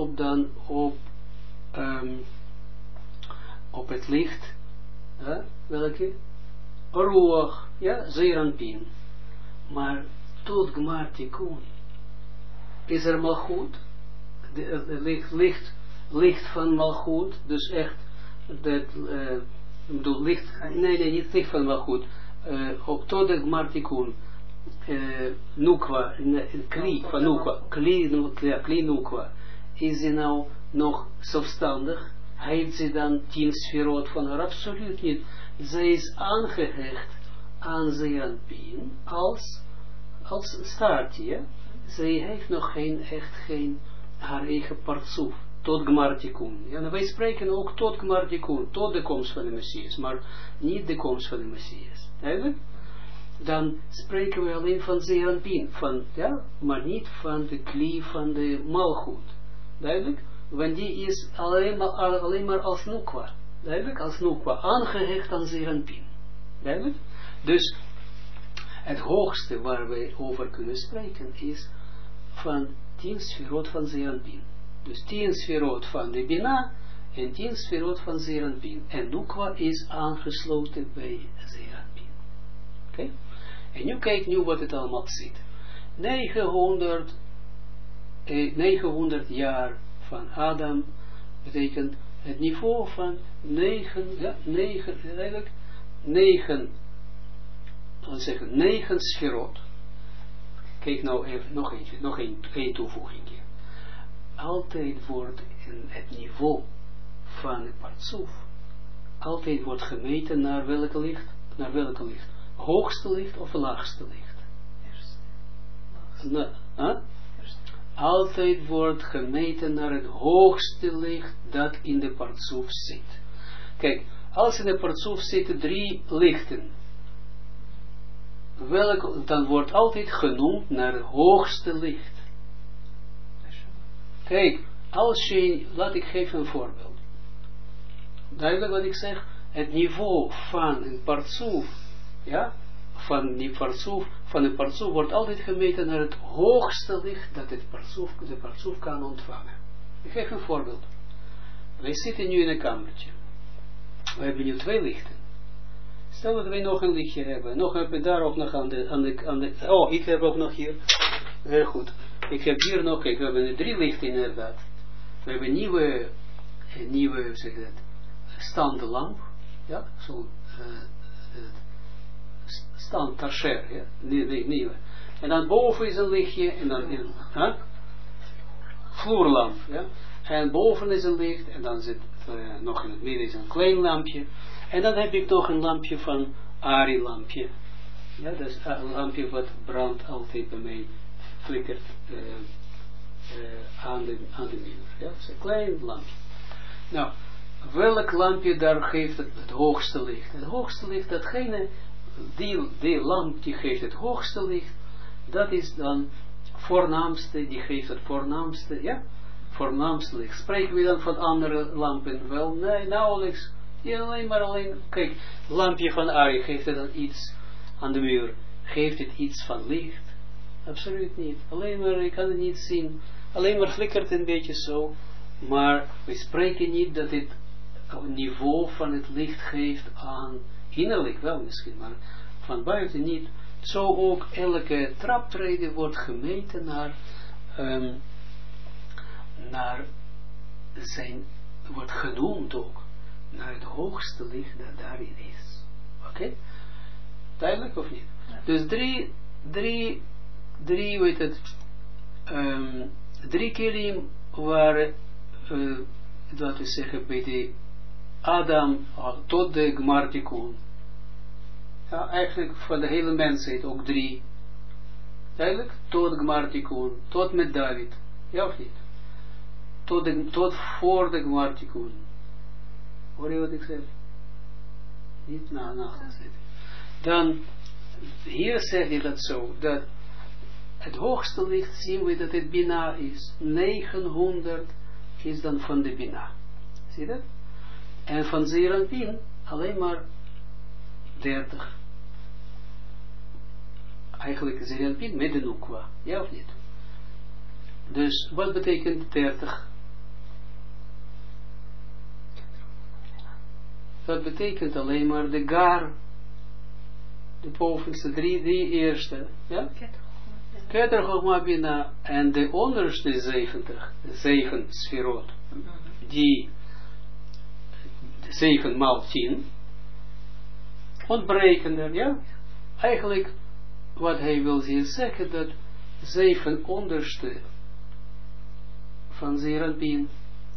op het licht, welke? Ruach, ja, Zeranpin. Maar tot Gmartikun is er Malchut, licht van Malchut, dus echt, niet licht van Malchut, op tot de Gmartikun, Nukwa, Kli van Nukwa, Kli Nukwa, is ze nou nog zelfstandig? Heeft ze dan 10 sferot van haar? Absoluut niet. Zij is aangehecht aan Zeranpin als staartje. Zij heeft nog geen haar eigen partsoef, tot Gmartikun. Ja, nou wij spreken ook tot Gmartikun, tot de komst van de Messias, maar niet de komst van de Messias. Duidelijk? Dan spreken we alleen van Zeranpin, maar niet van de kli van de Malchut. Duidelijk? Want die is alleen maar als Nukwa. Duidelijk? Als Nukwa, aangehecht aan Zeranpin. Duidelijk? Dus het hoogste waar wij over kunnen spreken is van 10 sferot van Zeranpin. Dus 10 sferot van de Bina en 10 sferot van Zeranpin. En Nukwa is aangesloten bij Zeranpin. Oké? En nu kijk wat het allemaal zit. 900 jaar van Adam betekent het niveau van 9 sferot. Kijk nou even, nog één toevoeging. Altijd wordt het niveau van het partsoef altijd wordt gemeten naar welke licht? Naar welke licht? Hoogste licht of laagste licht? Eerste. Altijd wordt gemeten naar het hoogste licht dat in de partsoef zit. Kijk, als in de partsoef zitten 3 lichten, dan wordt altijd genoemd naar het hoogste licht. Kijk, als je, laat ik geven een voorbeeld. Duidelijk wat ik zeg? Het niveau van een partsoef, ja, van een partsoef wordt altijd gemeten naar het hoogste licht dat de partsoef kan ontvangen. Ik geef een voorbeeld. Wij zitten nu in een kamertje. We hebben nu 2 lichten. Stel dat wij nog een lichtje hebben. Nog hebben we daar ook nog aan de oh, ik heb ook nog hier. Heel goed. Ik heb hier nog, kijk, we hebben 3 lichten inderdaad. We hebben een nieuwe, zeg je dat, staande lamp. Ja, zo, stand tertiair, ja, nieuwe. En dan boven is een lichtje, en dan vloerlamp, ja. En boven is een licht, en dan zit nog in het midden is een klein lampje. En dan heb ik nog een lampje van Ari-lampje. Ja, dat is een lampje wat brandt altijd bij mij, flikkert aan de muur. Ja, dat is een klein lampje. Nou, welk lampje daar geeft het hoogste licht? Het hoogste licht, datgene, die lamp die geeft het hoogste licht, dat is dan voornaamste, die geeft het voornaamste, ja, voornaamste licht. Spreken we dan van andere lampen? Wel, nee, nauwelijks. Ja, alleen, kijk, lampje van Ari, geeft het dan iets aan de muur? Geeft het iets van licht? Absoluut niet. Alleen maar, ik kan het niet zien. Alleen maar flikkert een beetje zo. Maar we spreken niet dat het niveau van het licht geeft aan, innerlijk wel misschien, maar van buiten niet. Zo ook elke traptreden wordt gemeten naar zijn, wordt genoemd ook, naar het hoogste licht dat daarin is. Oké? Duidelijk of niet? Ja. Dus drie, weet het, 3 kelim waren, laten we zeggen, bij de Adam tot de Gmartikun. Ja, eigenlijk van de hele mensheid ook 3. Duidelijk? Tot Gmartikun, tot met David. Ja of niet? Tot voor de Gmartikun. Hoor je wat ik zeg? Niet naast. Dan, hier zegt hij dat zo, dat het hoogste licht zien we dat het Bina is. 900 is dan van de Bina. Zie je dat? En van Zeranpin alleen maar 30. Eigenlijk Zeranpin met de Nukwa. Ja of niet? Dus wat betekent 30? Dat betekent alleen maar de Gar. De bovenste 3 eerste. Ja? Keter Chogma Bina. En de onderste 70. 7 sferot. Die 7 maal 10 ontbreken er, ja. Eigenlijk wat hij wil hier zeggen, dat 7 onderste van Zeranpin.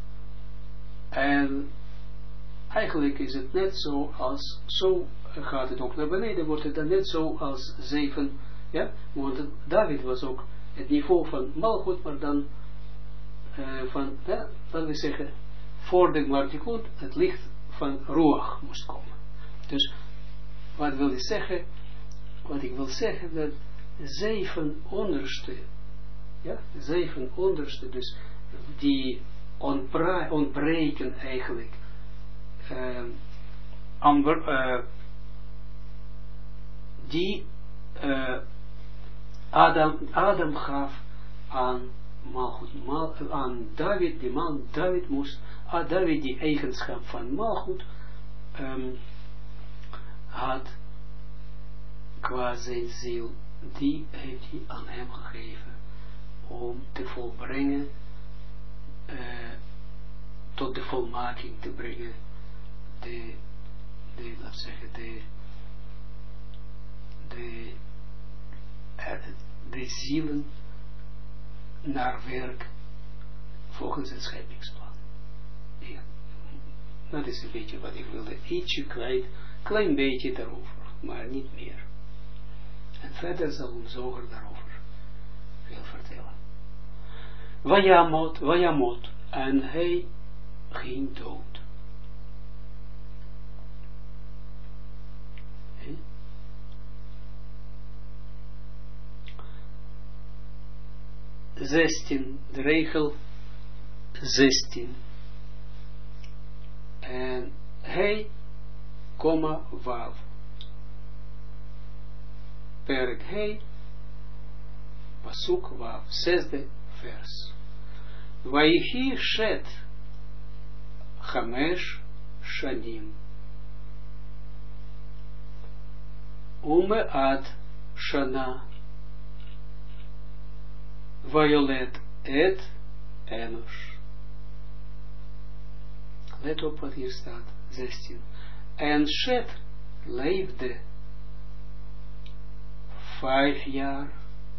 En eigenlijk is het net zo als, zo gaat het ook naar beneden, wordt het dan net zo als 7, ja. Want David was ook het niveau van Malchut, maar dan van, ja, laten we zeggen, voor de Gmartikun het licht van Ruach moest komen. Dus, wat wil ik zeggen? Wat ik wil zeggen, dat 7 onderste, ja, 7 onderste, dus die ontbreken eigenlijk, die Adam gaf aan Malchut, aan David, die man, David moest, David die eigenschap van Malchut had qua zijn ziel, die heeft hij aan hem gegeven om te volbrengen, tot de volmaking te brengen, laat zeggen, de zielen naar werk volgens het scheppingsplan. Dat is een beetje wat ik wilde. Ietsje klein beetje daarover, maar niet meer. En verder zal ons Zoger daarover veel vertellen. Vayamot, en hij ging dood. 16, de regel 16. En hij, wav. Perk hij, pasuk wav, 6e vers. Vaihi shet, 5 shanim. Umeat shana. Violet et Enosh. Let op wat hier staat, 16. En Shet leefde 5 jaar.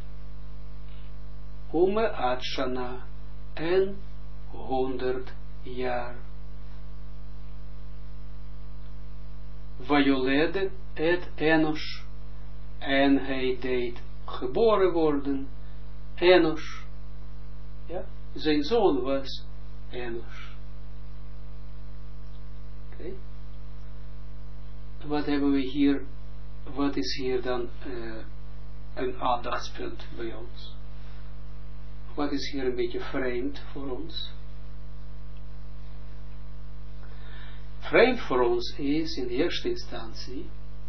Umeat shana en 100 jaar. Violet et Enosh. En hij deed geboren worden. Enosh, ja, zijn zoon was Enosh. Oké. Wat hebben we hier, wat is hier dan een aandachtspunt bij ons? Wat is hier een beetje vreemd voor ons? Vreemd voor ons is in de eerste instantie,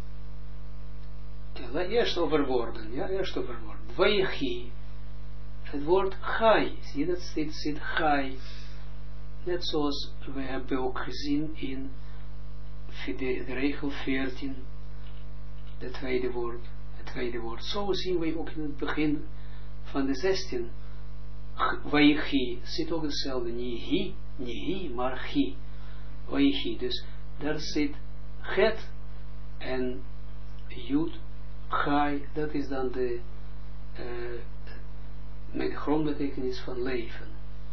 eerst over woorden, ja, eerst over woorden. Vaichi. Het woord chai, zie je dat zit chai. Net zoals we hebben ook gezien in de regel 14, het tweede woord. Zo zien we ook in het begin van de 16. Vaichi, zit ook hetzelfde, niet hi, maar chi. Vaichi, dus daar zit het en jud, chai, dat is dan de met de grondbetekenis van leven.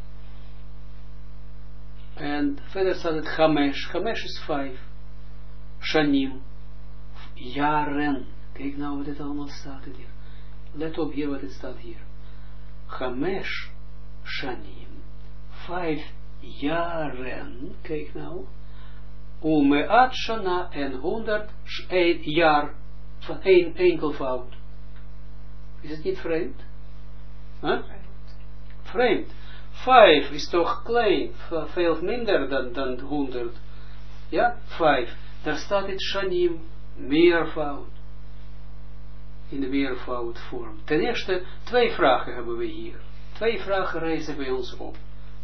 En verder staat het Chamesh. Chamesh is 5. Shanim. Jaren. Kijk nou wat het allemaal staat hier. Let op hier wat het staat hier. Chamesh. Shanim. 5 jaren. Kijk nou. Umeat shana en 100 jaar. Van één enkelvoud. Is het niet vreemd? Huh? Vreemd. 5 is toch klein, veel minder dan 100. Ja, 5. Daar staat het shanim, meervoud. In de meervoud vorm. Ten eerste, 2 vragen hebben we hier. 2 vragen reizen bij ons op.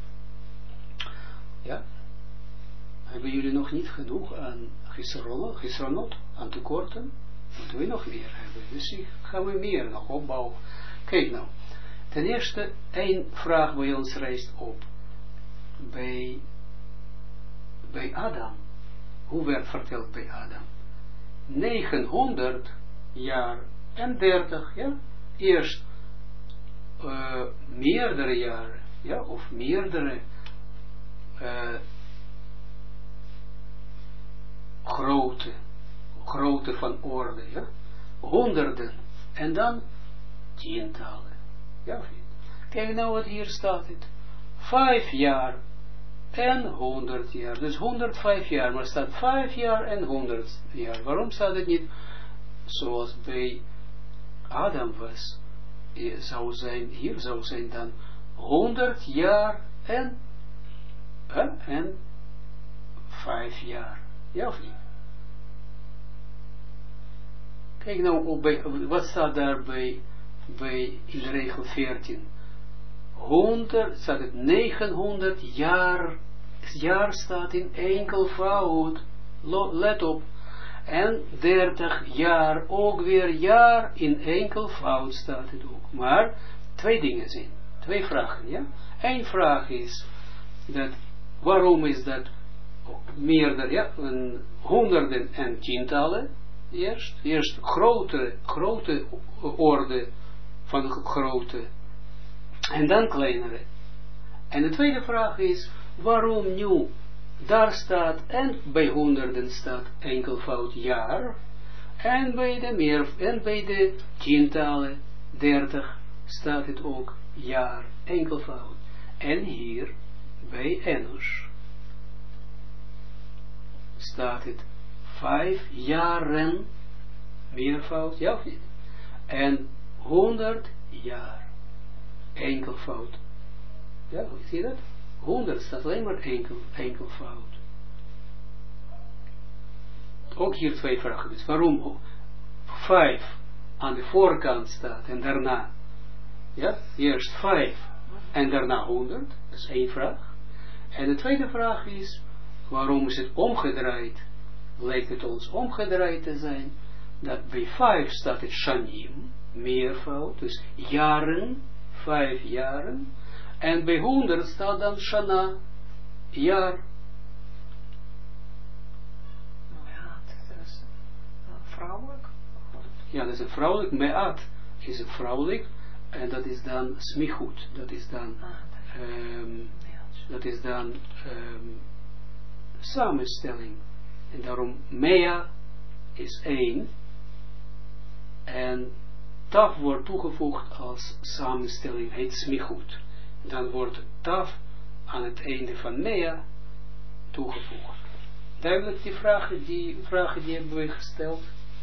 Ja. Hebben jullie nog niet genoeg aan gisronot, aan tekorten? Moeten we nog meer hebben. Dus gaan we meer nog opbouwen. Kijk nou. Ten eerste, 1 vraag bij ons reist op. Bij Adam. Hoe werd verteld bij Adam? 900 jaar en 30, ja? Eerst meerdere jaren, ja? Of meerdere grootte van orde, ja? Honderden. En dan tientallen. Ja, kijk nou wat hier staat. 5 jaar en 100 jaar. Dus 105 jaar. Maar staat 5 jaar en 100 jaar. Waarom staat het niet zoals bij Adam was? Hier zou zijn dan 100 jaar en 5 jaar. Ja of niet? Kijk nou op wat staat daar bij in de regel 14. 100, staat het 900 jaar. Jaar staat in enkelvoud. Let op. En 30 jaar, ook weer jaar in enkelvoud staat het ook. Maar 2 dingen zijn. 2 vragen, ja. 1 vraag is dat, waarom is dat meerdere, ja, honderden en tientallen. Eerst grote orde van grote en dan kleinere. En de tweede vraag is, waarom nu daar staat, en bij honderden staat enkelvoud jaar, en bij de tientallen, 30, staat het ook jaar, enkelvoud. En hier, bij Enosh, staat het 5 jaren, meervoud, ja of niet? En 100 jaar, enkelvoud. Ja, zie je dat? 100 staat alleen maar enkelvoud. Ook hier 2 vragen. Dus waarom 5 aan de voorkant staat en daarna, ja, eerst 5 en daarna 100, dat is 1 vraag. En de tweede vraag is, waarom is het omgedraaid? Lijkt het ons omgedraaid te zijn, dat bij 5 staat het shanim, meervoud, dus jaren, 5 jaren, en bij 100 staat dan shana, jaar. Ja, dat is vrouwelijk. Ja, dat is een vrouwelijk, me'at is een vrouwelijk, en dat is dan smichut, dat is dan samenstelling. En daarom mea is 1 en taf wordt toegevoegd als samenstelling, heet smichut. Dan wordt taf aan het einde van mea toegevoegd. Duidelijk die vragen die hebben we gesteld.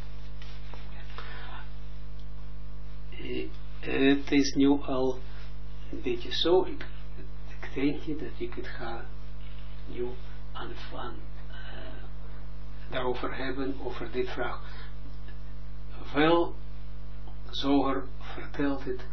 Het is nu al een beetje zo, ik denk niet dat ik het ga nu aan daarover hebben, over dit vraag. Wel, Zohar vertelt het,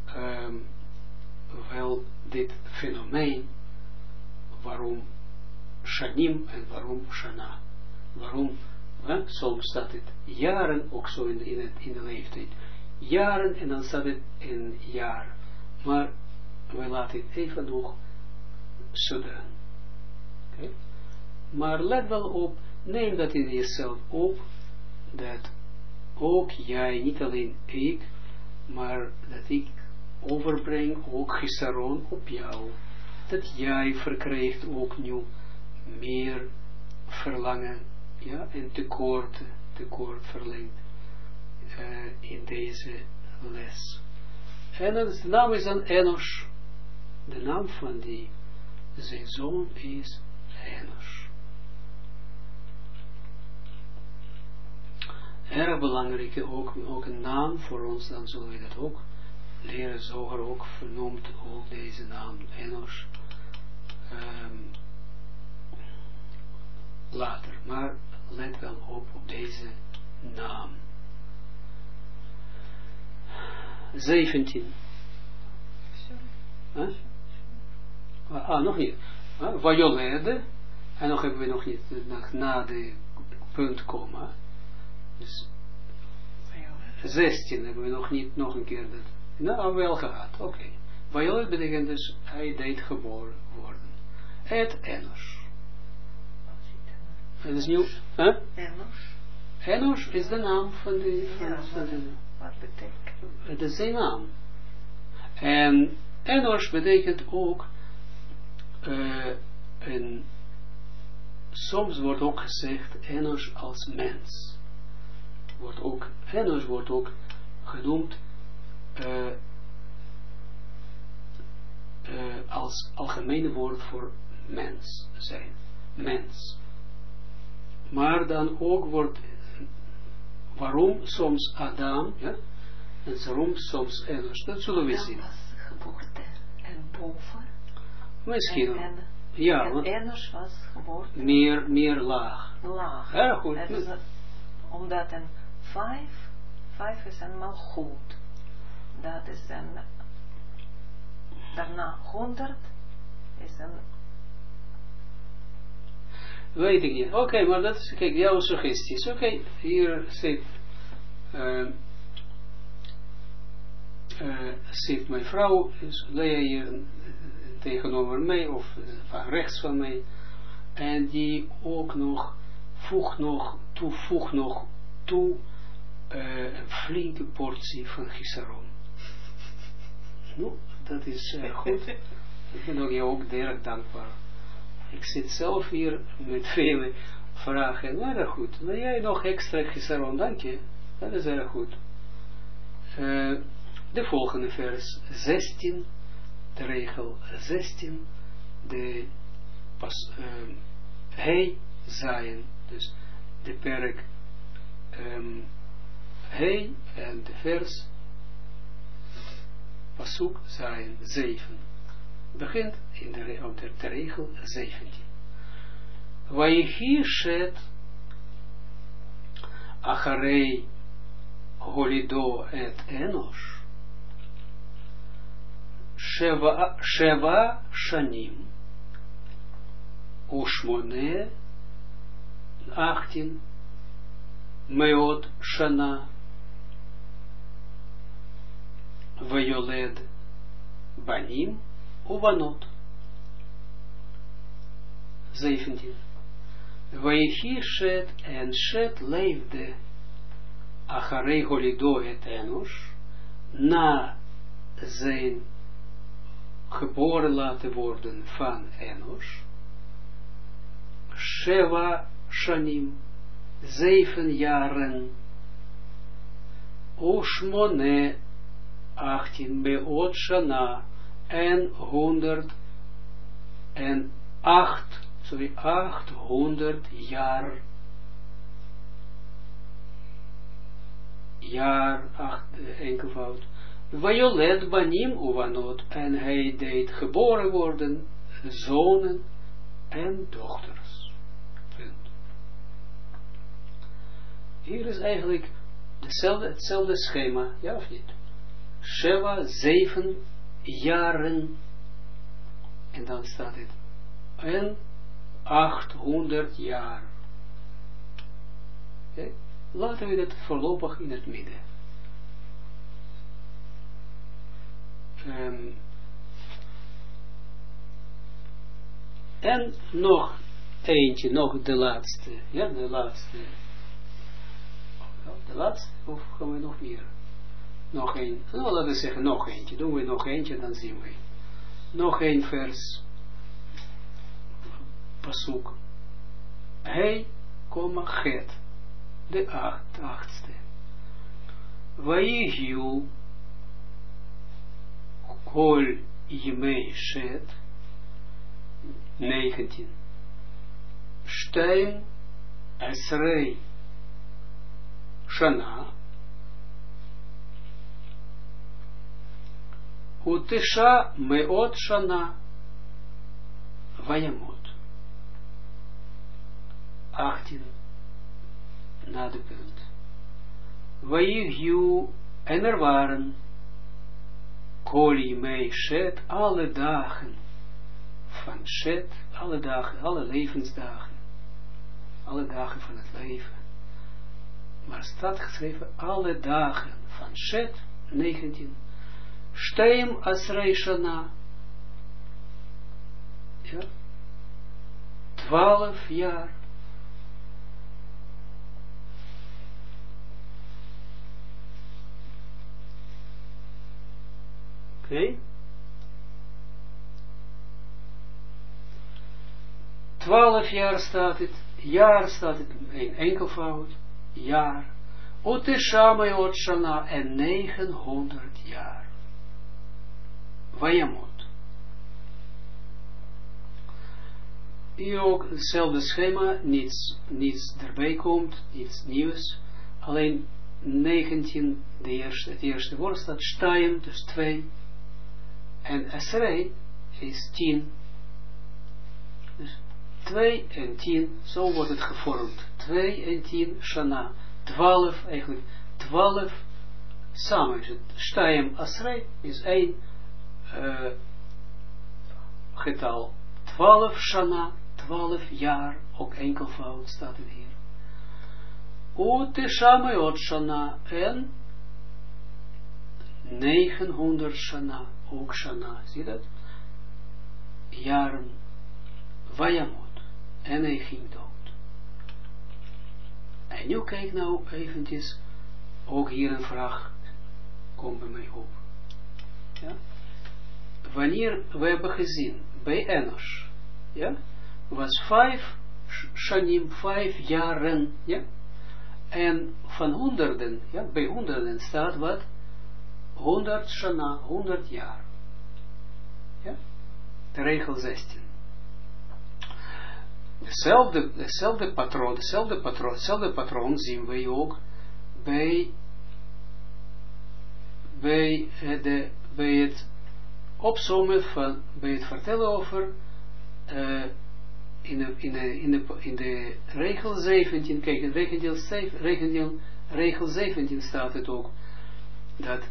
wel dit fenomeen, waarom shanim en waarom shana. Waarom, soms staat het jaren, ook zo in de leeftijd. Jaren en dan staat het in jaar. Maar we laten het even nog sudderen. Okay? Maar let wel op, neem dat in jezelf op, dat ook jij, niet alleen ik, maar dat ik overbreng ook gisaron op jou. Dat jij verkrijgt ook nu meer verlangen, ja, en tekort verlengt in deze les. En de naam is dan Enosh. De naam van zijn zoon is Enosh. Erg belangrijk, ook een naam voor ons, dan zullen we dat ook leren. Zoger ook vernoemt ook deze naam Enosh later. Maar let wel op deze naam. 17. Nog niet. Vajolede. En nog hebben we nog niet na de punt komma. Dus 16 hebben we nog niet nog een keer dat. Nou, wel gehad. Oké. Vajolede betekent dus hij deed geboren worden. Het Enosh. Het is nieuw. Enosh. Enosh is de naam van de. Wat betekent? Het is zijn naam. En Enosh betekent ook soms wordt ook gezegd Enosh als mens. Enosh wordt ook genoemd als algemene woord voor mens zijn. Mens. Maar dan ook wordt waarom soms Adam, ja, en waarom soms Enosh, dat zullen we zien. Dan was geboorte erboven. Misschien. En Enosh was geboorte. Meer laag. Laag. Ja, goed. Omdat een 5 is eenmaal goed. Dat is een, daarna 100 is een. Weet ik niet. Oké, maar dat is, kijk, jouw suggesties. Oké, hier zit mijn vrouw, dus Lea hier tegenover mij, of van rechts van mij, en die ook nog, voegt nog toe een flinke portie van gisaron. Nou, dat is goed. Ik ben ook jou ook erg dankbaar Ik zit zelf hier met vele vragen, maar goed. Maar jij nog extra gisaron, dank je. Dat is erg goed. De volgende vers, 16, de regel 16, de pas, hij zijn, dus de perk hij en de vers pasuk zijn 7 begint in de regel 17. Vaihi shet acharei holido et enosh sheva shanim ushmone 18 meot shana vayoled banim uvanot 17. Vaihi Shet en Shet leefde acharei holido et enosh na zijn geboren laten worden van Enosh Sheva Shanim 7 jaren Ushmone 18 Beot Shana en 800 jaar enkelvoud Vayoled Banim Uvanot en hij deed geboren worden zonen en dochters. Punt. Hier is eigenlijk hetzelfde schema, ja of niet? Sheva, 7 jaren en dan staat het en 800 jaar. Okay. Laten we dat voorlopig in het midden. En nog eentje, nog de laatste. Ja, de laatste. De laatste, of gaan we nog meer? Nog één. Nou, laten we zeggen nog eentje. Doen we nog eentje, dan zien we. Nog één vers. Pasuk. Hij, het. De 8ste. Vaihiu kol yemei shet 19. Stein esrei shana utesha meot shana vayamot 18 na de punt. Vaihiu en er waren kol yemei shet alle dagen van Shet, alle dagen, alle levensdagen, alle dagen van het leven. Maar staat geschreven, alle dagen van Shet, 19, Steim Asrei Shana, ja, 12 jaar. Oké. 12 jaar staat het in enkelvoud, jaar. Uteshamay Otshana en 900 jaar. Vayamot. Hier ook hetzelfde schema, niets erbij komt, niets nieuws. Alleen 19, het eerste woord staat Stayim, dus 2. En Esrei is 10. Dus 2 en 10, zo wordt het gevormd. 2 en 10, Shana. 12, eigenlijk 12 samen is het. Stayim Asrei is 1 getal. 12 Shana, 12 jaar, ook enkelvoud staat het hier. Uteshamay Shana en 900 Shana, ook Shana, zie je dat? Jaren, Vayamot. En hij ging dood. En nu kijk nou eventjes, ook hier een vraag, komt bij mij op. Ja? Wanneer we hebben gezien, bij Enosh, ja? was 5 shanim, 5 jaren, ja, en van honderden, ja, bij honderden staat wat, 100 shana, 100 jaar, ja, de regel 16. Dezelfde patroon zien wij ook bij het opzommen van, bij het vertellen over in de regel 17, kijk, in regel 17 staat het ook, dat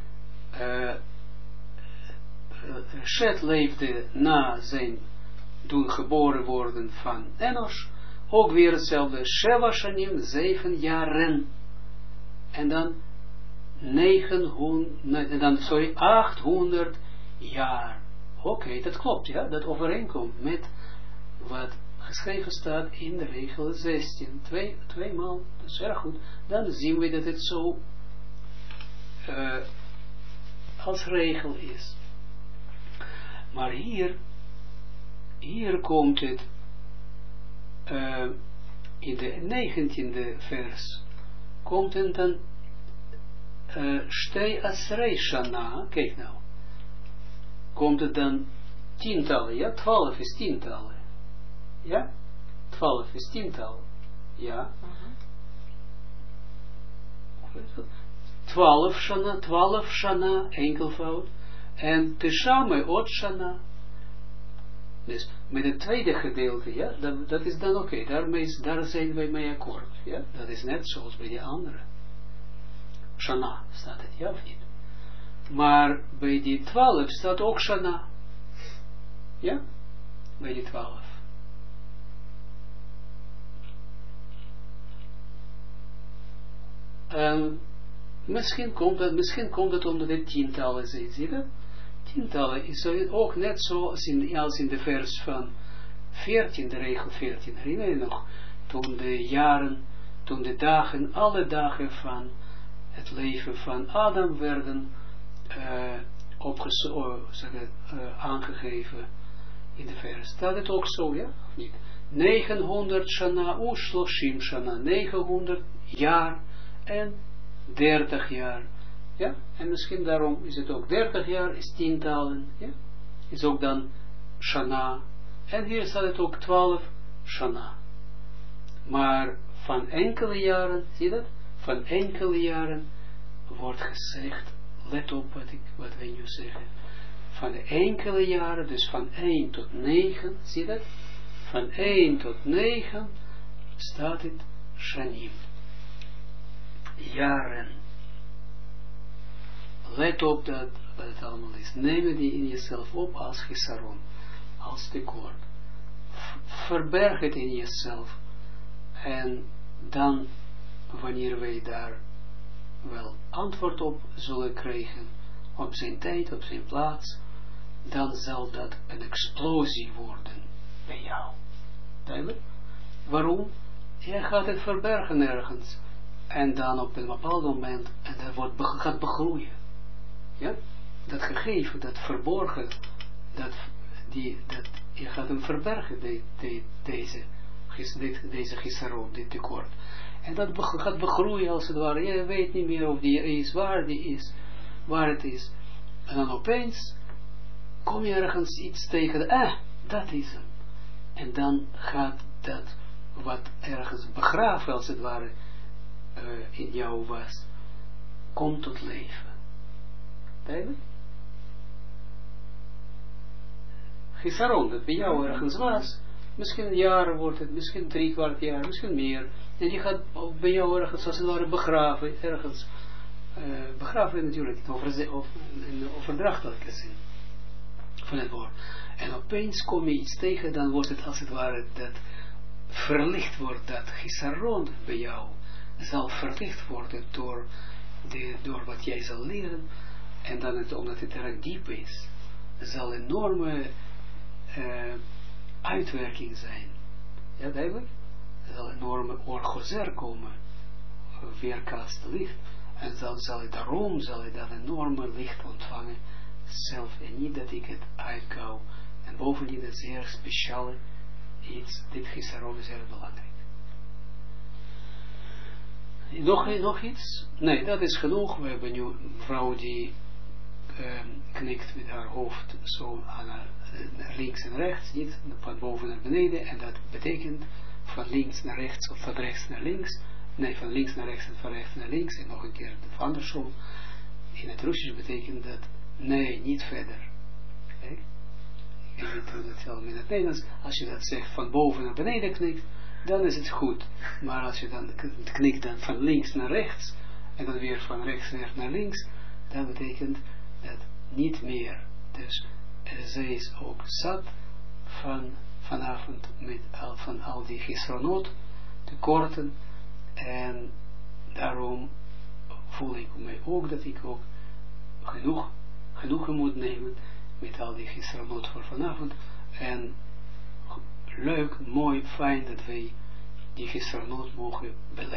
Shet leefde na zijn doen geboren worden van Enosh, ook weer hetzelfde, Sheva Shanim, 7 jaren, en dan 800 jaar. Oké, dat klopt, ja, dat overeenkomt met wat geschreven staat in de regel 16. Tweemaal, dat is erg goed. Dan zien we dat het zo als regel is. Maar hier komt het in de 19e vers komt het dan Shtei Asrei Shana, kijk nou, komt het dan tientallen, ja, 12 is tientallen, ja, 12 is tientallen, ja, 12 Shana, enkelvoud, en Teshame Ot Shana. Dus met het tweede gedeelte, ja, dat is dan oké. Daar zijn wij mee akkoord. Ja? Dat is net zoals bij die andere. Shana staat het, ja of niet? Maar bij die 12 staat ook Shana. Ja? Bij die 12. Misschien komt het omdat het tientallen zijn, zie je? Tientallen is ook net zo als in de vers van 14, de regel 14. Herinner je nog? Toen de dagen, alle dagen van het leven van Adam werden aangegeven in de vers. Staat het ook zo, ja? Of niet? 900 shana, ushloshim shana, 900 jaar en 30 jaar. Ja, en misschien daarom is het ook 30 jaar, is tientallen, ja, is ook dan Shana, en hier staat het ook 12 Shana. Maar van enkele jaren, zie je dat? Van enkele jaren wordt gezegd, let op wat wij nu zeggen, van de enkele jaren, dus van 1 tot 9, zie je dat? Van 1 tot 9 staat het Shanim. Jaren. Let op dat wat het allemaal is. Neem die in jezelf op als gisaron, als tekort. Verberg het in jezelf. En dan, wanneer wij daar wel antwoord op zullen krijgen, op zijn tijd, op zijn plaats, dan zal dat een explosie worden bij jou. Duidelijk? Waarom? Je gaat het verbergen ergens. En dan op een bepaald moment, en dat gaat begroeien. Ja, dat gegeven, dat verborgen, je gaat hem verbergen, deze gisaron, dit tekort. En dat gaat begroeien als het ware. Je weet niet meer of die is, waar het is. En dan opeens kom je ergens iets tegen, dat is hem. En dan gaat dat wat ergens begraven als het ware in jou was, komt tot leven. Duidelijk? Gisaron, dat bij jou ergens was, misschien jaren wordt het, misschien 3/4 jaar, misschien meer. En die gaat bij jou ergens als het ware begraven, ergens. Begraven natuurlijk in overdrachtelijke zin van het woord. En opeens kom je iets tegen, dan wordt het als het ware dat verlicht wordt, dat gisaron bij jou zal verlicht worden door wat jij zal leren. En dan, omdat het erg diep is, zal een enorme uitwerking zijn. Ja, duidelijk? Er zal een enorme orgozer komen, weerkaatst licht. En dan zal je daarom dat enorme licht ontvangen, zelf. En niet dat ik het uitkou. En bovendien het zeer speciale dit gisteron is heel belangrijk. Nog iets? Nee, dat is genoeg. We hebben nu een vrouw die knikt met haar hoofd zo naar links en rechts, niet van boven naar beneden, en dat betekent van links naar rechts of van rechts naar links, nee, van links naar rechts en van rechts naar links, en nog een keer andersom. In het Russisch betekent dat nee, niet verder. Kijk, ik weet niet hoe dat zelf in het Nederlands, als je dat zegt van boven naar beneden knikt, dan is het goed. Maar als je dan knikt dan van links naar rechts, en dan weer van rechts naar links, dat betekent dat niet meer. Dus zij is ook zat vanavond van al die gisronot tekorten, en daarom voel ik mij ook dat ik ook genoegen moet nemen met al die gisronot voor vanavond, en leuk, mooi, fijn dat wij die gisronot mogen beluisteren.